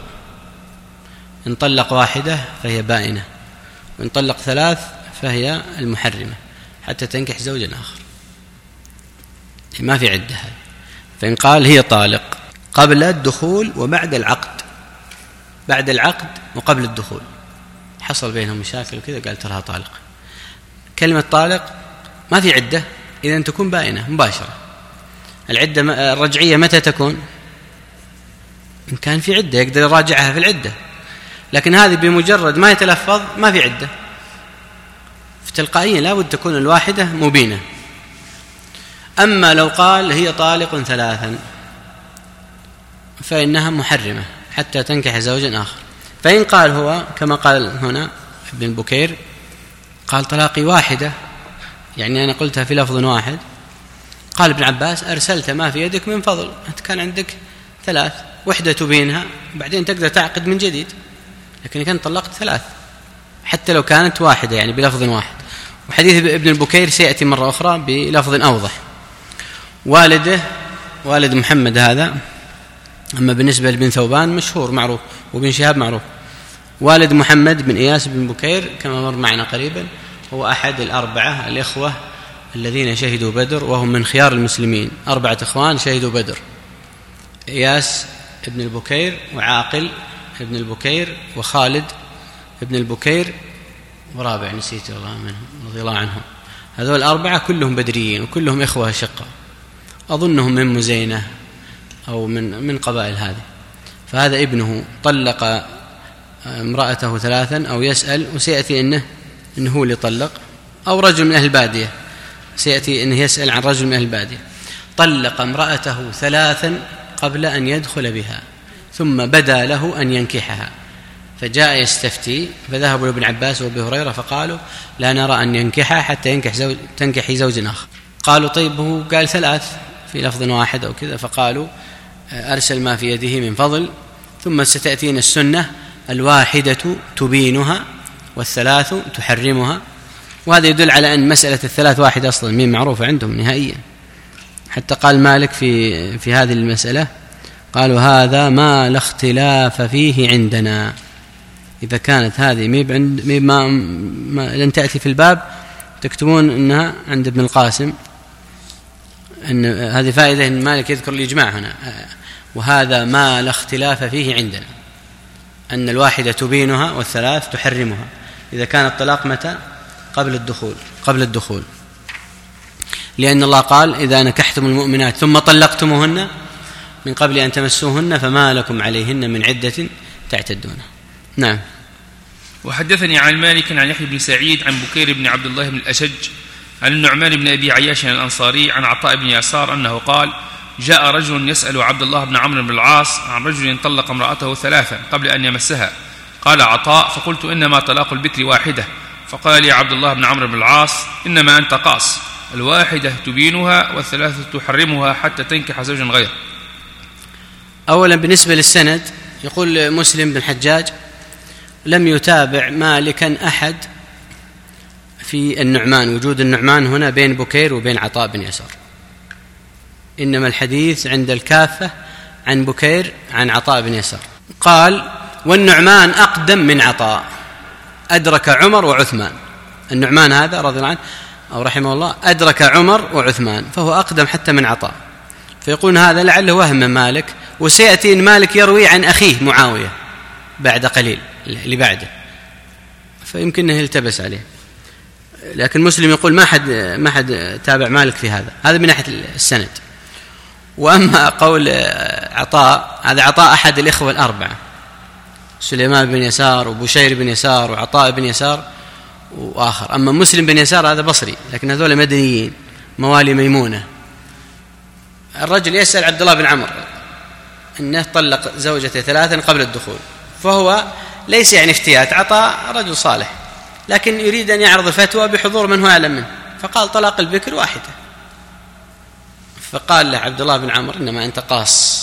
إن طلق واحدة فهي بائنة، وإن طلق ثلاث فهي المحرمة حتى تنكح زوجا آخر، ما في عدة هذه. فإن قال هي طالق قبل الدخول وبعد العقد، بعد العقد وقبل الدخول حصل بينهم مشاكل وكذا، قال ترها طالق. كلمة طالق ما في عدة إذا أن تكون بائنة مباشرة. العدة الرجعية متى تكون؟ إن كان في عدة يقدر يراجعها في العدة، لكن هذه بمجرد ما يتلفظ ما في عدة، فتلقائيا لا بد تكون الواحدة مبينة. أما لو قال هي طالق ثلاثا فإنها محرمة حتى تنكح زوجا آخر. فإن قال هو كما قال هنا ابن البكير، قال طلاقي واحدة، يعني أنا قلتها في لفظ واحد، قال ابن عباس أرسلت ما في يدك من فضل، أنت كان عندك ثلاث، وحدة تبينها بعدين تقدر تعقد من جديد، لكن كان طلقت ثلاث حتى لو كانت واحدة يعني بلفظ واحد. وحديث ابن البكير سيأتي مرة أخرى بلفظ أوضح. والده والد محمد هذا، أما بالنسبة لابن ثوبان مشهور معروف، وابن شهاب معروف. والد محمد بن إياس بن بكير كما مر معنا قريبا هو أحد الأربعة الإخوة الذين شهدوا بدر، وهم من خيار المسلمين، أربعة إخوان شهدوا بدر: إياس ابن البكير، وعاقل ابن البكير، وخالد ابن البكير، ورابع نسيت الله منهم رضي الله عنهم. هذول الأربعة كلهم بدريين وكلهم إخوة شقة، أظنهم من مزينة أو من من قبائل هذه. فهذا ابنه طلق امرأته ثلاثا أو يسأل، وسيأتي إنه إنه هو اللي طلق، أو رجل من أهل البادية، سيأتي إنه يسأل عن رجل من أهل البادية طلق امرأته ثلاثا قبل أن يدخل بها، ثم بدا له أن ينكحها، فجاء يستفتي، فذهبوا لابن عباس وابي هريرة فقالوا لا نرى أن ينكحها حتى ينكح زوج تنكحي زوج آخر. قالوا طيب هو قال ثلاث في لفظ واحد أو كذا، فقالوا أرسل ما في يده من فضل، ثم ستأتينا السنة الواحدة تبينها والثلاث تحرمها. وهذا يدل على أن مسألة الثلاث واحد أصلا مين معروفة عندهم نهائيا، حتى قال مالك في في هذه المسألة، قالوا هذا ما لا اختلاف فيه عندنا. إذا كانت هذه ميب عند ميب ما, ما لن تأتي في الباب تكتبون أنها عند ابن القاسم، أن هذه فائدة أن مالك يذكر الإجماع هنا، وهذا ما لا اختلاف فيه عندنا، أن الواحدة تبينها والثلاث تحرمها إذا كان الطلاق متى؟ قبل الدخول قبل الدخول لأن الله قال: إذا نكحتم المؤمنات ثم طلقتموهن من قبل أن تمسوهن فما لكم عليهن من عدة تعتدونها. نعم. وحدثني عن مالك عن يحيى بن سعيد عن بكير بن عبد الله بن الأشج عن النعمان بن أبي عياش الأنصاري عن عطاء بن يسار أنه قال: جاء رجل يسأل عبد الله بن عمرو بن العاص عن رجل طلق امرأته ثلاثا قبل أن يمسها. قال عطاء: فقلت: إنما طلاق البكر واحدة. فقال لي عبد الله بن عمرو بن العاص: إنما أنت قاص، الواحدة تبينها والثلاثة تحرمها حتى تنكح زوجا غيره. أولا بالنسبة للسند، يقول مسلم بن الحجاج: لم يتابع مالكا أحد في النعمان، وجود النعمان هنا بين بكير وبين عطاء بن يسار، إنما الحديث عند الكافة عن بكير عن عطاء بن يسار. قال: والنعمان أقدم من عطاء، أدرك عمر وعثمان. النعمان هذا رضي الله عنه أو رحمه الله أدرك عمر وعثمان، فهو أقدم حتى من عطاء. فيقول هذا لعله وهم من مالك، وسيأتي إن مالك يروي عن أخيه معاوية بعد قليل اللي بعده، فيمكنه يلتبس عليه. لكن مسلم يقول ما حد ما حد تابع مالك في هذا. هذا من ناحية السند. وأما قول عطاء، هذا عطاء أحد الإخوة الأربعة، سليمان بن يسار وبشير بن يسار وعطاء بن يسار وآخر. أما مسلم بن يسار هذا بصري، لكن هذول مدنيين موالي ميمونة. الرجل يسأل عبد الله بن عمرو أنه طلق زوجته ثلاثا قبل الدخول، فهو ليس يعني افتيات، عطاء رجل صالح لكن يريد أن يعرض الفتوى بحضور من هو أعلم منه، فقال: طلاق البكر واحدة. فقال له عبد الله بن عمرو: إنما أنت قاص.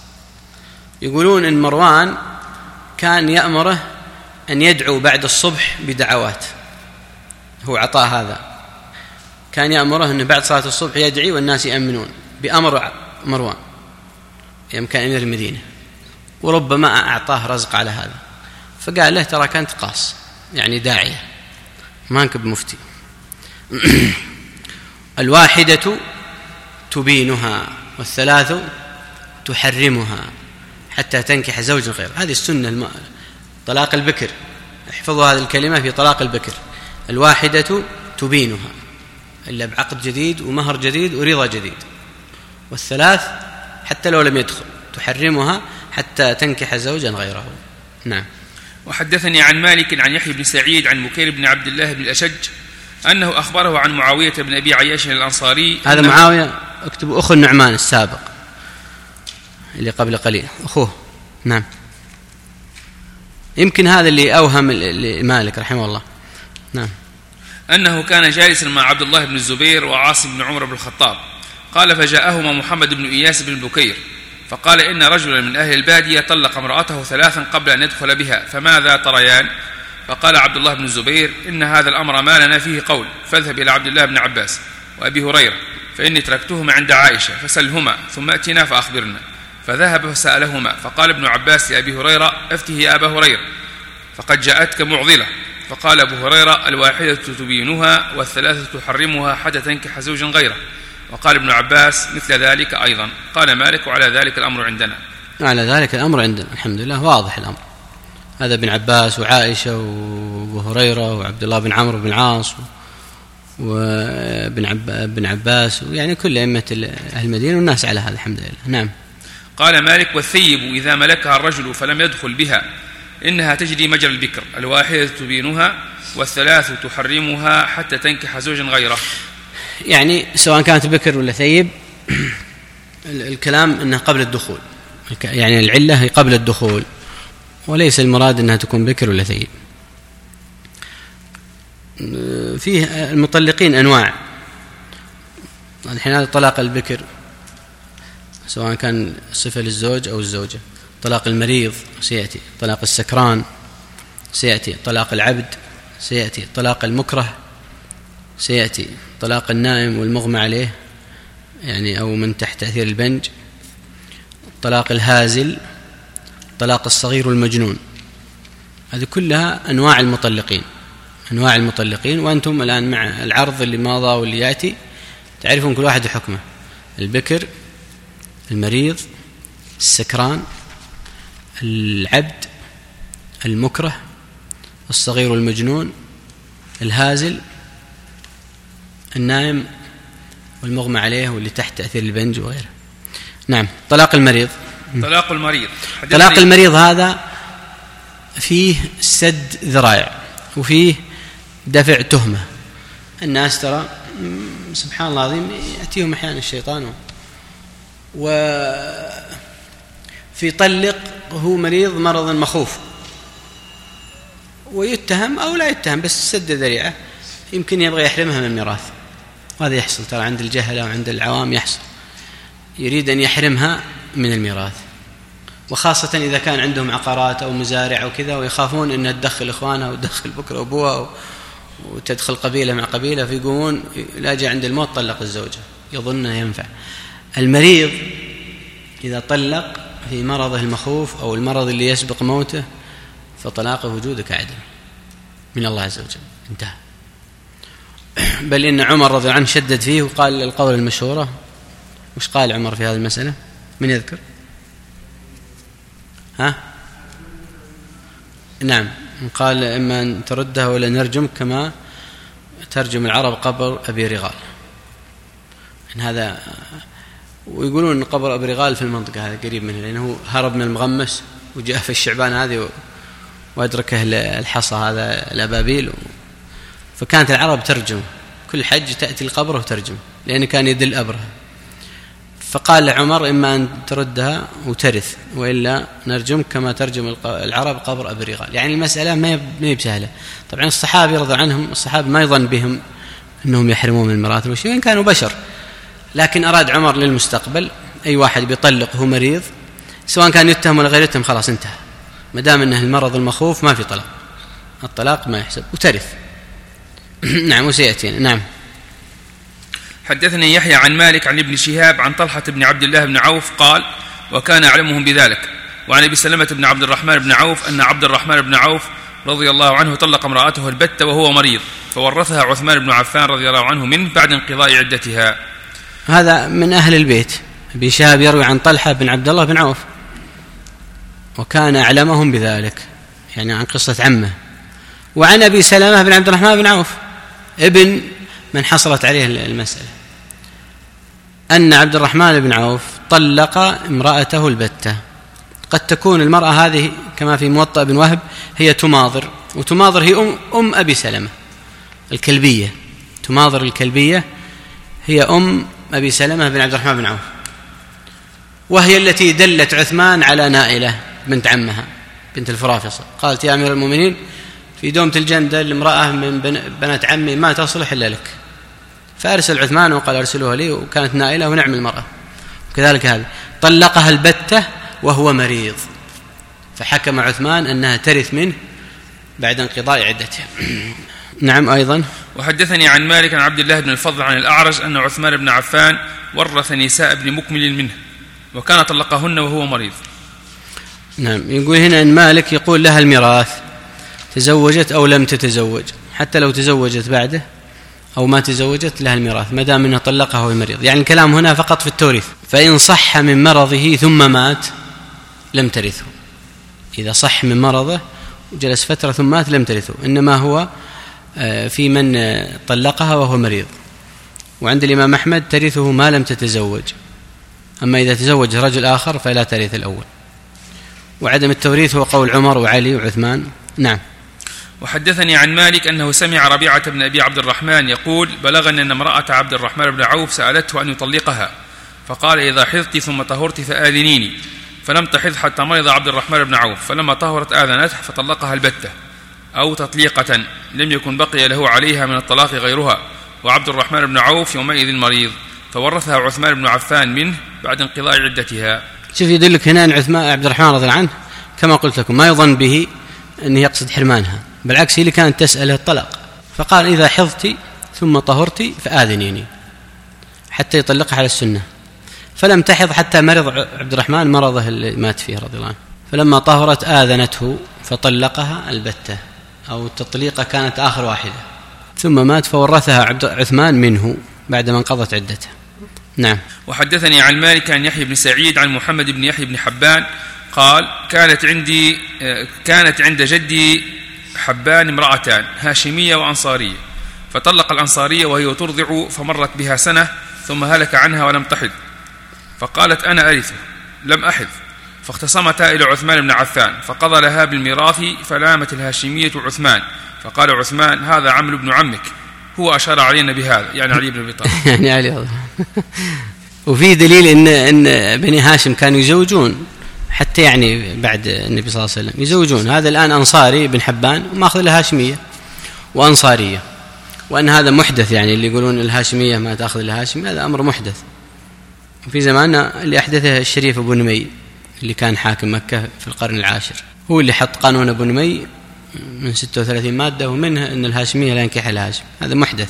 يقولون إن مروان كان يأمره أن يدعو بعد الصبح بدعوات، هو عطاء هذا كان يأمره أنه بعد صلاة الصبح يدعي والناس يأمنون بأمر مروان يوم كان أمير المدينة، وربما أعطاه رزق على هذا، فقال له: ترى كنت قاص، يعني داعية ما أنك بمفتي. الواحدة تبينها والثلاث تحرمها حتى تنكح زوجا غيره. هذه السنة الم... طلاق البكر، احفظوا هذه الكلمة في طلاق البكر: الواحدة تبينها إلا بعقد جديد ومهر جديد ورضا جديد، والثلاث حتى لو لم يدخل تحرمها حتى تنكح زوجا غيره. نعم. وحدثني عن مالك عن يحيى بن سعيد عن بكير بن عبد الله بن الأشج أنه أخبره عن معاوية بن أبي عياش الأنصاري. هذا معاوية، اكتبوا أخو النعمان السابق اللي قبل قليل، أخوه. نعم. يمكن هذا اللي أوهم مالك رحمه الله. نعم. أنه كان جالسا مع عبد الله بن الزبير وعاصم بن عمر بن الخطاب، قال: فجاءهما محمد بن إياس بن بكير فقال: إن رجلا من أهل البادية طلق امرأته ثلاثا قبل أن يدخل بها، فماذا تريان؟ فقال عبد الله بن الزبير: إن هذا الأمر ما لنا فيه قول، فاذهب إلى عبد الله بن عباس وأبي هريرة، فإني تركتهما عند عائشة، فسلهما ثم أتنا فأخبرنا. فذهب فسألهما، فقال ابن عباس لأبي هريرة: أفته يا أبا هريرة، فقد جاءتك معضلة. فقال أبو هريرة: الواحدة تبينها والثلاثة تحرمها حتى تنكح زوجا غيره. وقال ابن عباس: مثل ذلك أيضا. قال مالك: وعلى ذلك الأمر عندنا. على ذلك الأمر عندنا الحمد لله، واضح الأمر. هذا ابن عباس وعائشة وابو هريرة وعبد الله بن عمرو بن العاص وابن عب... بن عباس، يعني كل أئمة أهل المدينة والناس على هذا الحمد لله. نعم. قال مالك: والثيب إذا ملكها الرجل فلم يدخل بها إنها تجري مجرى البكر، الواحدة تبينها والثلاث تحرمها حتى تنكح زوجا غيره. يعني سواء كانت بكر ولا ثيب، الكلام أنها قبل الدخول، يعني العلة هي قبل الدخول، وليس المراد أنها تكون بكر ولا ثيب. فيه المطلقين أنواع. الحين هذا طلاق البكر سواء كان صفة للزوج أو الزوجة، طلاق المريض سيأتي، طلاق السكران سيأتي، طلاق العبد سيأتي، طلاق المكره سيأتي، طلاق النائم والمغمى عليه يعني أو من تحت تأثير البنج، طلاق الهازل، طلاق الصغير والمجنون. هذه كلها أنواع المطلقين أنواع المطلقين، وأنتم الآن مع العرض اللي ماضى واللي يأتي تعرفون كل واحد حكمه: البكر، المريض، السكران، العبد، المكره، الصغير والمجنون، الهازل، النائم، والمغمى عليه، واللي تحت تأثير البنج وغيره. نعم. طلاق المريض. طلاق المريض طلاق المريض هذا فيه سد ذرائع وفيه دفع تهمة. الناس ترى سبحان الله العظيم يأتيهم أحيانا الشيطان وفي طلق هو مريض مرض مخوف ويتهم أو لا يتهم، بس سد ذريعة يمكن يبغى يحرمها من الميراث. وهذا يحصل ترى عند الجهلة وعند العوام، يحصل يريد أن يحرمها من الميراث، وخاصة إذا كان عندهم عقارات أو مزارع أو كذا، ويخافون أنها تدخل إخوانها وتدخل بكرة أبوها وتدخل قبيلة مع قبيلة، فيقومون لا جاء عند الموت طلق الزوجة يظنه ينفع. المريض إذا طلق في مرضه المخوف أو المرض اللي يسبق موته فطلاقه وجودك عدم من الله عز وجل، انتهى. بل إن عمر رضي الله عنه شدد فيه وقال القول المشهورة. وش قال عمر في هذه المسألة؟ من يذكر؟ ها؟ نعم، قال إما أن تردها ولا نرجم كما ترجم العرب قبر أبي رغال. إن هذا، ويقولون أن قبر أبي رغال في المنطقة هذه قريب منه، لأنه هرب من المغمس وجاء في الشعبان هذه وأدركه الحصى هذا الأبابيل، فكانت العرب ترجم كل حج تأتي القبر وترجم، لأنه كان يدل أبرها. فقال لعمر إما أن تردها وترث وإلا نرجم كما ترجم العرب قبر أبي رغال. يعني المسألة ما هي بسهلة. طبعا الصحابة رضي عنهم، الصحابة ما يظن بهم أنهم يحرمون من الميراث وشيء، وإن كانوا بشر، لكن أراد عمر للمستقبل أي واحد بيطلق هو مريض سواء كان يتهم ولا غير يتهم خلاص انتهى، ما دام أنه المرض المخوف ما في طلاق، الطلاق ما يحسب وترث. نعم وسيأتينا. نعم. حدثني يحيى عن مالك عن ابن شهاب عن طلحة بن عبد الله بن عوف قال: وكان أعلمهم بذلك. وعن أبي سلمة بن عبد الرحمن بن عوف أن عبد الرحمن بن عوف رضي الله عنه طلق امرأته البتة وهو مريض، فورثها عثمان بن عفان رضي الله عنه منه بعد انقضاء عدتها. هذا من أهل البيت. ابن شهاب يروي عن طلحة بن عبد الله بن عوف وكان أعلمهم بذلك، يعني عن قصة عمه. وعن أبي سلمة بن عبد الرحمن بن عوف ابن من حصلت عليه المسألة أن عبد الرحمن بن عوف طلق امرأته البتة. قد تكون المرأة هذه كما في موطأ بن وهب هي تماضر، وتماضر هي أم, أم أبي سلمة الكلبية. تماضر الكلبية هي أم أبي سلمة بن عبد الرحمن بن عوف، وهي التي دلت عثمان على نائلة بنت عمها بنت الفرافصة، قالت: يا أمير المؤمنين في دومة الجندة المرأة من بنات عمي ما تصلح إلا لك. فأرسل عثمان وقال: أرسلوها لي، وكانت نائلة ونعم المرأة. وكذلك هذا طلقها البتة وهو مريض، فحكم عثمان أنها ترث منه بعد انقضاء عدتها. نعم. أيضا وحدثني عن مالك عن عبد الله بن الفضل عن الأعرج أن عثمان بن عفان ورث نساء ابن مكمل منه وكان طلقهن وهو مريض. نعم. يقول هنا أن مالك يقول لها الميراث تزوجت أو لم تتزوج، حتى لو تزوجت بعده أو ما تزوجت لها الميراث ما دام أنه طلقها وهو مريض. يعني الكلام هنا فقط في التوريث. فإن صح من مرضه ثم مات لم ترثه. إذا صح من مرضه وجلس فترة ثم مات لم ترثه، إنما هو في من طلقها وهو مريض. وعند الإمام أحمد ترثه ما لم تتزوج، أما إذا تزوج رجل آخر فلا ترث الأول. وعدم التوريث هو قول عمر وعلي وعثمان. نعم. وحدثني عن مالك أنه سمع ربيعة بن أبي عبد الرحمن يقول: بلغني أن امرأة عبد الرحمن بن عوف سألته أن يطلقها، فقال: إذا حضت ثم طهرت فآذنيني. فلم تحض حتى مرض عبد الرحمن بن عوف، فلما طهرت آذنته فطلقها البتة أو تطليقة لم يكن بقي له عليها من الطلاق غيرها، وعبد الرحمن بن عوف يومئذ مريض، فورثها عثمان بن عفان منه بعد انقضاء عدتها. شوف يدلك هنا أن عثمان عبد الرحمن رضي الله عنه كما قلت لكم ما يظن به أنه يقصد حرمانها، بالعكس هي اللي كانت تسأله الطلاق، فقال: إذا حضت ثم طهرت فآذنيني، حتى يطلقها على السنة. فلم تحض حتى مرض عبد الرحمن مرضه اللي مات فيه رضي الله عنه، فلما طهرت آذنته فطلقها البتة. أو التطليقة كانت آخر واحدة، ثم مات فورثها عبد عثمان منه بعدما انقضت عدته. نعم. وحدثني عن مالك عن يحيى بن سعيد عن محمد بن يحيى بن حبان قال كانت عندي كانت عند جدي حبان امرأتان هاشمية وأنصارية، فطلق الأنصارية وهي ترضع فمرت بها سنة ثم هلك عنها ولم تحض، فقالت أنا أرثه لم أحض، فاختصمتا إلى عثمان بن عفان فقضى لها بالميراث، فلامت الهاشمية عثمان فقال عثمان هذا عمل ابن عمك، هو أشار علينا بهذا، يعني علي بن أبي طالب. يعني علي. وفي دليل إن إن بني هاشم كانوا يزوجون حتى يعني بعد النبي صلى الله عليه وسلم يزوجون. هذا الآن أنصاري بن حبان وماخذ له هاشمية وأنصارية، وأن هذا محدث، يعني اللي يقولون الهاشمية ما تأخذ الهاشمية هذا أمر محدث. في زماننا اللي أحدثه الشريف أبو نمي اللي كان حاكم مكة في القرن العاشر، هو اللي حط قانون أبو نمي من ستة وثلاثين مادة، ومنها أن الهاشمية لا ينكح الهاشم، هذا محدث.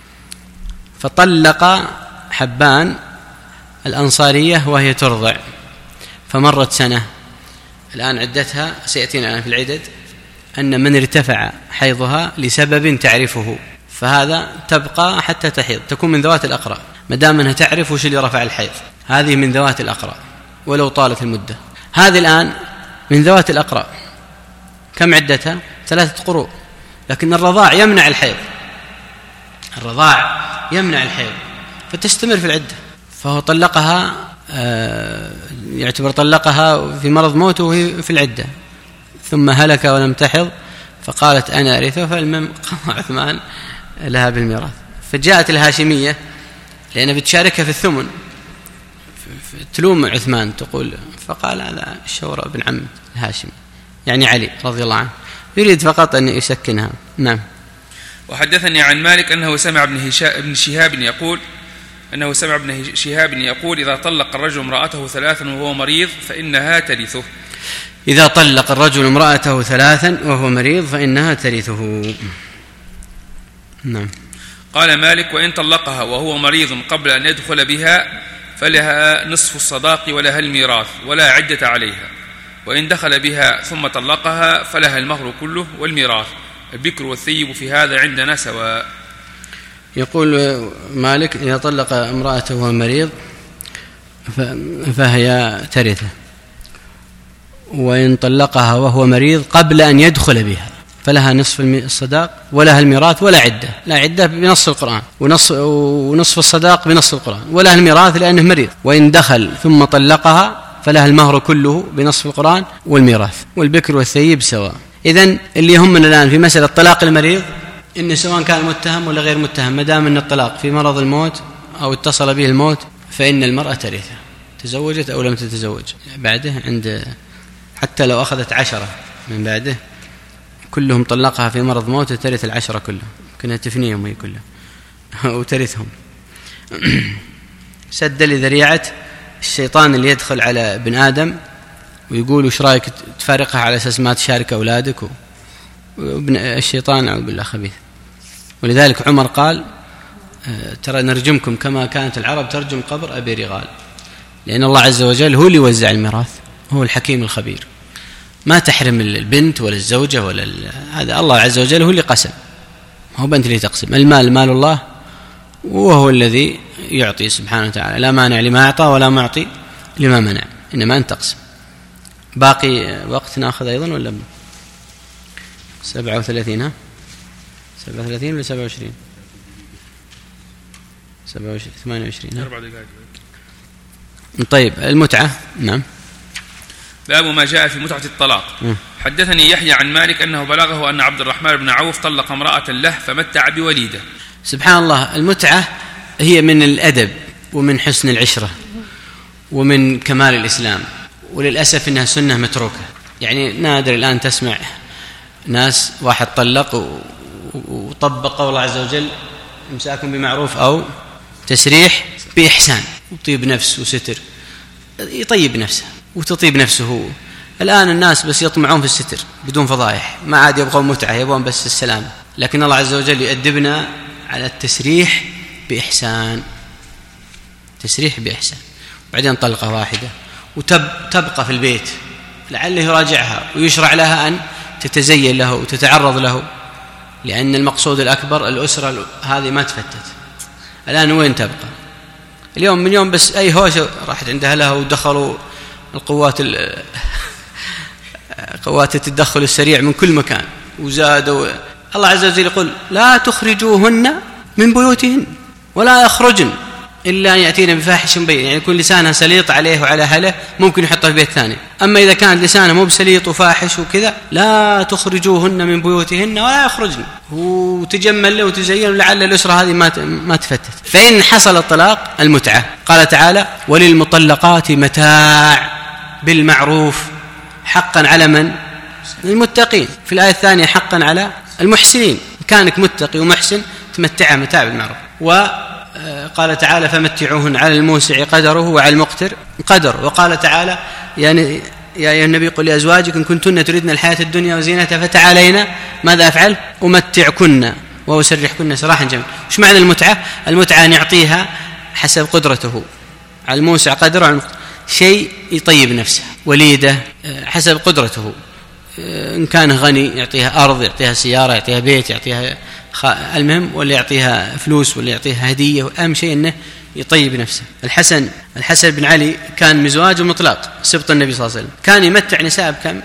فطلق حبان الأنصارية وهي ترضع، فمرت سنة، الآن عدتها سيأتينا الآن في العدد أن من ارتفع حيضها لسبب تعرفه فهذا تبقى حتى تحيض، تكون من ذوات الأقراء، مدام أنها تعرف وش اللي رفع الحيض، هذه من ذوات الأقراء ولو طالت المدة. هذه الآن من ذوات الأقراء، كم عدتها؟ ثلاثة قروء، لكن الرضاع يمنع الحيض، الرضاع يمنع الحيض فتستمر في العدة. فهو طلقها يعتبر طلقها في مرض موته وهي في العدة، ثم هلك ولم تحض فقالت أنا أرثه، فالمم قضى عثمان لها بالميراث. فجاءت الهاشمية لأنها بتشاركها في الثمن تلوم عثمان تقول، فقال هذا الشورى بن عم الهاشمي يعني علي رضي الله عنه، يريد فقط أن يسكنها. نعم. وحدثني عن مالك أنه سمع ابن شهاب يقول أنه سمع ابن شهاب يقول إذا طلق الرجل امرأته ثلاثا وهو مريض فإنها ترثه. إذا طلق الرجل امرأته ثلاثا وهو مريض فإنها ترثه. نعم. قال مالك وإن طلقها وهو مريض قبل أن يدخل بها فلها نصف الصداق ولها الميراث ولا عدة عليها، وإن دخل بها ثم طلقها فلها المهر كله والميراث، البكر والثيب في هذا عندنا سواء. يقول مالك إذا طلق امرأته وهو مريض فهي ترثه، وإن طلقها وهو مريض قبل أن يدخل بها فلها نصف الصداق ولها الميراث ولا عدة، لا عدة بنص القرآن، ونصف, ونصف الصداق بنص القرآن، ولها الميراث لأنه مريض. وإن دخل ثم طلقها فلها المهر كله بنصف القرآن والميراث، والبكر والثيب سواء. إذن اللي يهمنا الآن في مسألة طلاق المريض إن سواء كان متهم ولا غير متهم، ما دام أن الطلاق في مرض الموت أو اتصل به الموت فإن المرأة ترثه، تزوجت أو لم تتزوج بعده، عند حتى لو أخذت عشرة من بعده كلهم طلقها في مرض موت ترث العشرة كلهم، كنا تفنيهم هي كلهم وترثهم. سد لذريعة الشيطان اللي يدخل على ابن آدم ويقول وش رأيك تفارقها على أساس ما تشارك أولادك، وابن الشيطان أعوذ بالله خبيث. ولذلك عمر قال ترى نرجمكم كما كانت العرب ترجم قبر أبي رغال، لأن الله عز وجل هو اللي يوزع الميراث، هو الحكيم الخبير، ما تحرم البنت ولا الزوجة ولا هذا، الله عز وجل هو اللي قسم، هو بنت اللي تقسم، المال مال الله وهو الذي يعطي سبحانه وتعالى، لا مانع لما أعطى ولا معطي لما منع، إنما أنت تقسم. باقي وقت نأخذ أيضا ولا سبعة وثلاثين؟ ها سبعة وثلاثين ولا سبعة وعشرين؟ سبعة وعشرين ثمانية وعشرين. طيب المتعة. نعم. باب ما جاء في متعة الطلاق. م. حدثني يحيى عن مالك أنه بلغه أن عبد الرحمن بن عوف طلق امرأة له فمتع بوليده. سبحان الله، المتعة هي من الأدب ومن حسن العشرة ومن كمال الإسلام، وللأسف إنها سنة متروكة. يعني نادر الآن تسمع ناس واحد طلق وطبق قول الله عز وجل إمساك بمعروف أو تسريح بإحسان، وطيب نفس وستر، يطيب نفسه وتطيب نفسه. الآن الناس بس يطمعون في الستر بدون فضائح، ما عاد يبغون متعة، يبغون بس السلام. لكن الله عز وجل يؤدبنا على التسريح بإحسان، تسريح بإحسان، بعدين طلقة واحدة وتبقى في البيت لعله يراجعها ويشرع لها أن تتزين له وتتعرض له، لأن المقصود الأكبر الأسرة هذه ما تفتت. الآن وين تبقى؟ اليوم من يوم بس أي هوشة راحت عند أهلها ودخلوا القوات قوات التدخل السريع من كل مكان وزادوا. الله عز وجل يقول لا تخرجوهن من بيوتهن ولا يخرجن إلا أن يأتين بفاحش مبين، يعني يكون لسانها سليط عليه وعلى أهله ممكن يحطه في بيت ثاني. أما إذا كان لسانها مو بسليط وفاحش وكذا لا تخرجوهن من بيوتهن ولا يخرجن، وتجمل له وتزين لعل الأسرة هذه ما ما تفتت. فإن حصل الطلاق المتعة، قال تعالى وللمطلقات متاع بالمعروف حقا على من؟ المتقين. في الآية الثانية حقا على المحسنين، كانك متقي ومحسن تمتعها متاع بالمعروف. وقال تعالى فمتعوهن على الموسع قدره وعلى المقتر قدر. وقال تعالى يعني يا أيها النبي قل لأزواجك إن كنتن تريدن الحياة الدنيا وزينتها فتعالينا ماذا أفعل؟ أمتعكن وأسرحكن سراحا جميلا. إيش معنى المتعة؟ المتعة أن يعطيها حسب قدرته، على الموسع قدره على المقتر شيء يطيب نفسه، وليدة حسب قدرته، إن كان غني يعطيها أرض، يعطيها سيارة، يعطيها بيت، يعطيها خ... المهم ولا يعطيها فلوس ولا يعطيها هدية، أهم شيء أنه يطيب نفسه. الحسن الحسن بن علي كان مزواج ومطلق سبط النبي صلى الله عليه وسلم، كان يمتع نساء بكم؟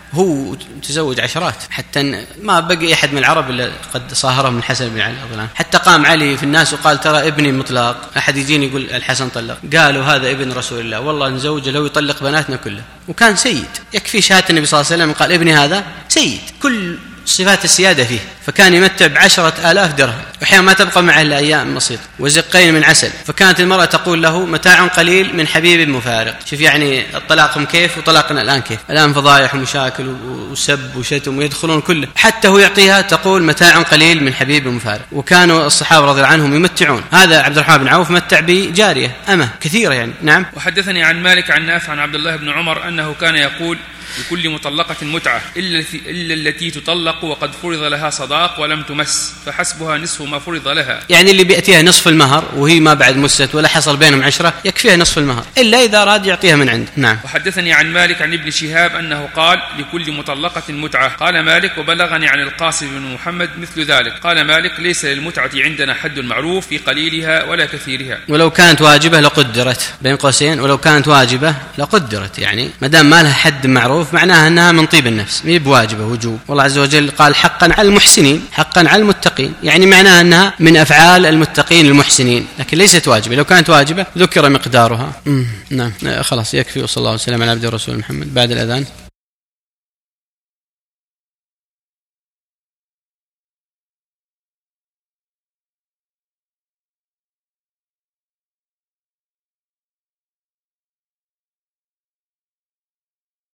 هو تزوج عشرات، حتى ما بقي أحد من العرب إلا قد صاهره من الحسن بن علي رضي الله عنه. حتى قام علي في الناس وقال ترى ابني مطلق، أحد يجيني يقول الحسن طلق، قالوا هذا ابن رسول الله والله نزوجه لو يطلق بناتنا كله. وكان سيد، يكفي شهادة النبي صلى الله عليه وسلم قال ابني هذا سيد، كل صفات السيادة فيه. فكان يمتع بعشرة آلاف درهم، وأحيانا ما تبقى معه إلا أيام بسيطة، وزقين من عسل. فكانت المرأة تقول له متاع قليل من حبيب مفارق. شوف يعني الطلاق كيف وطلاقنا الآن كيف، الآن فضايح ومشاكل وسب وشتم ويدخلون كله، حتى هو يعطيها تقول متاع قليل من حبيب مفارق. وكانوا الصحابة رضي الله عنهم يمتعون. هذا عبد الرحمن بن عوف متع بجارية أمه كثيرة يعني. نعم. وحدثني عن مالك عن نافع عن عبد الله بن عمر أنه كان يقول لكل مطلقة متعة إلا التي تطلق وقد فرض لها صداق ولم تمس فحسبها نصف ما فرض لها. يعني اللي بيأتيها نصف المهر وهي ما بعد مست ولا حصل بينهم عشرة يكفيها نصف المهر إلا إذا أراد يعطيها من عنده. نعم. وحدثني عن مالك عن ابن شهاب أنه قال لكل مطلقة متعة. قال مالك وبلغني عن القاسم بن محمد مثل ذلك. قال مالك ليس للمتعة عندنا حد معروف في قليلها ولا كثيرها. ولو كانت واجبة لقدرت، بين قوسين ولو كانت واجبة لقدرت، يعني ما دام ما لها حد معروف معناها أنها من طيب النفس، مي بواجبة وجوب. والله عز وجل قال حقا على المحسنين، حقا على المتقين، يعني معناها أنها من أفعال المتقين المحسنين، لكن ليست واجبة. لو كانت واجبة ذكر مقدارها. نعم. خلاص يكفي، وصلى الله وسلم على عبده ورسوله محمد. بعد الأذان.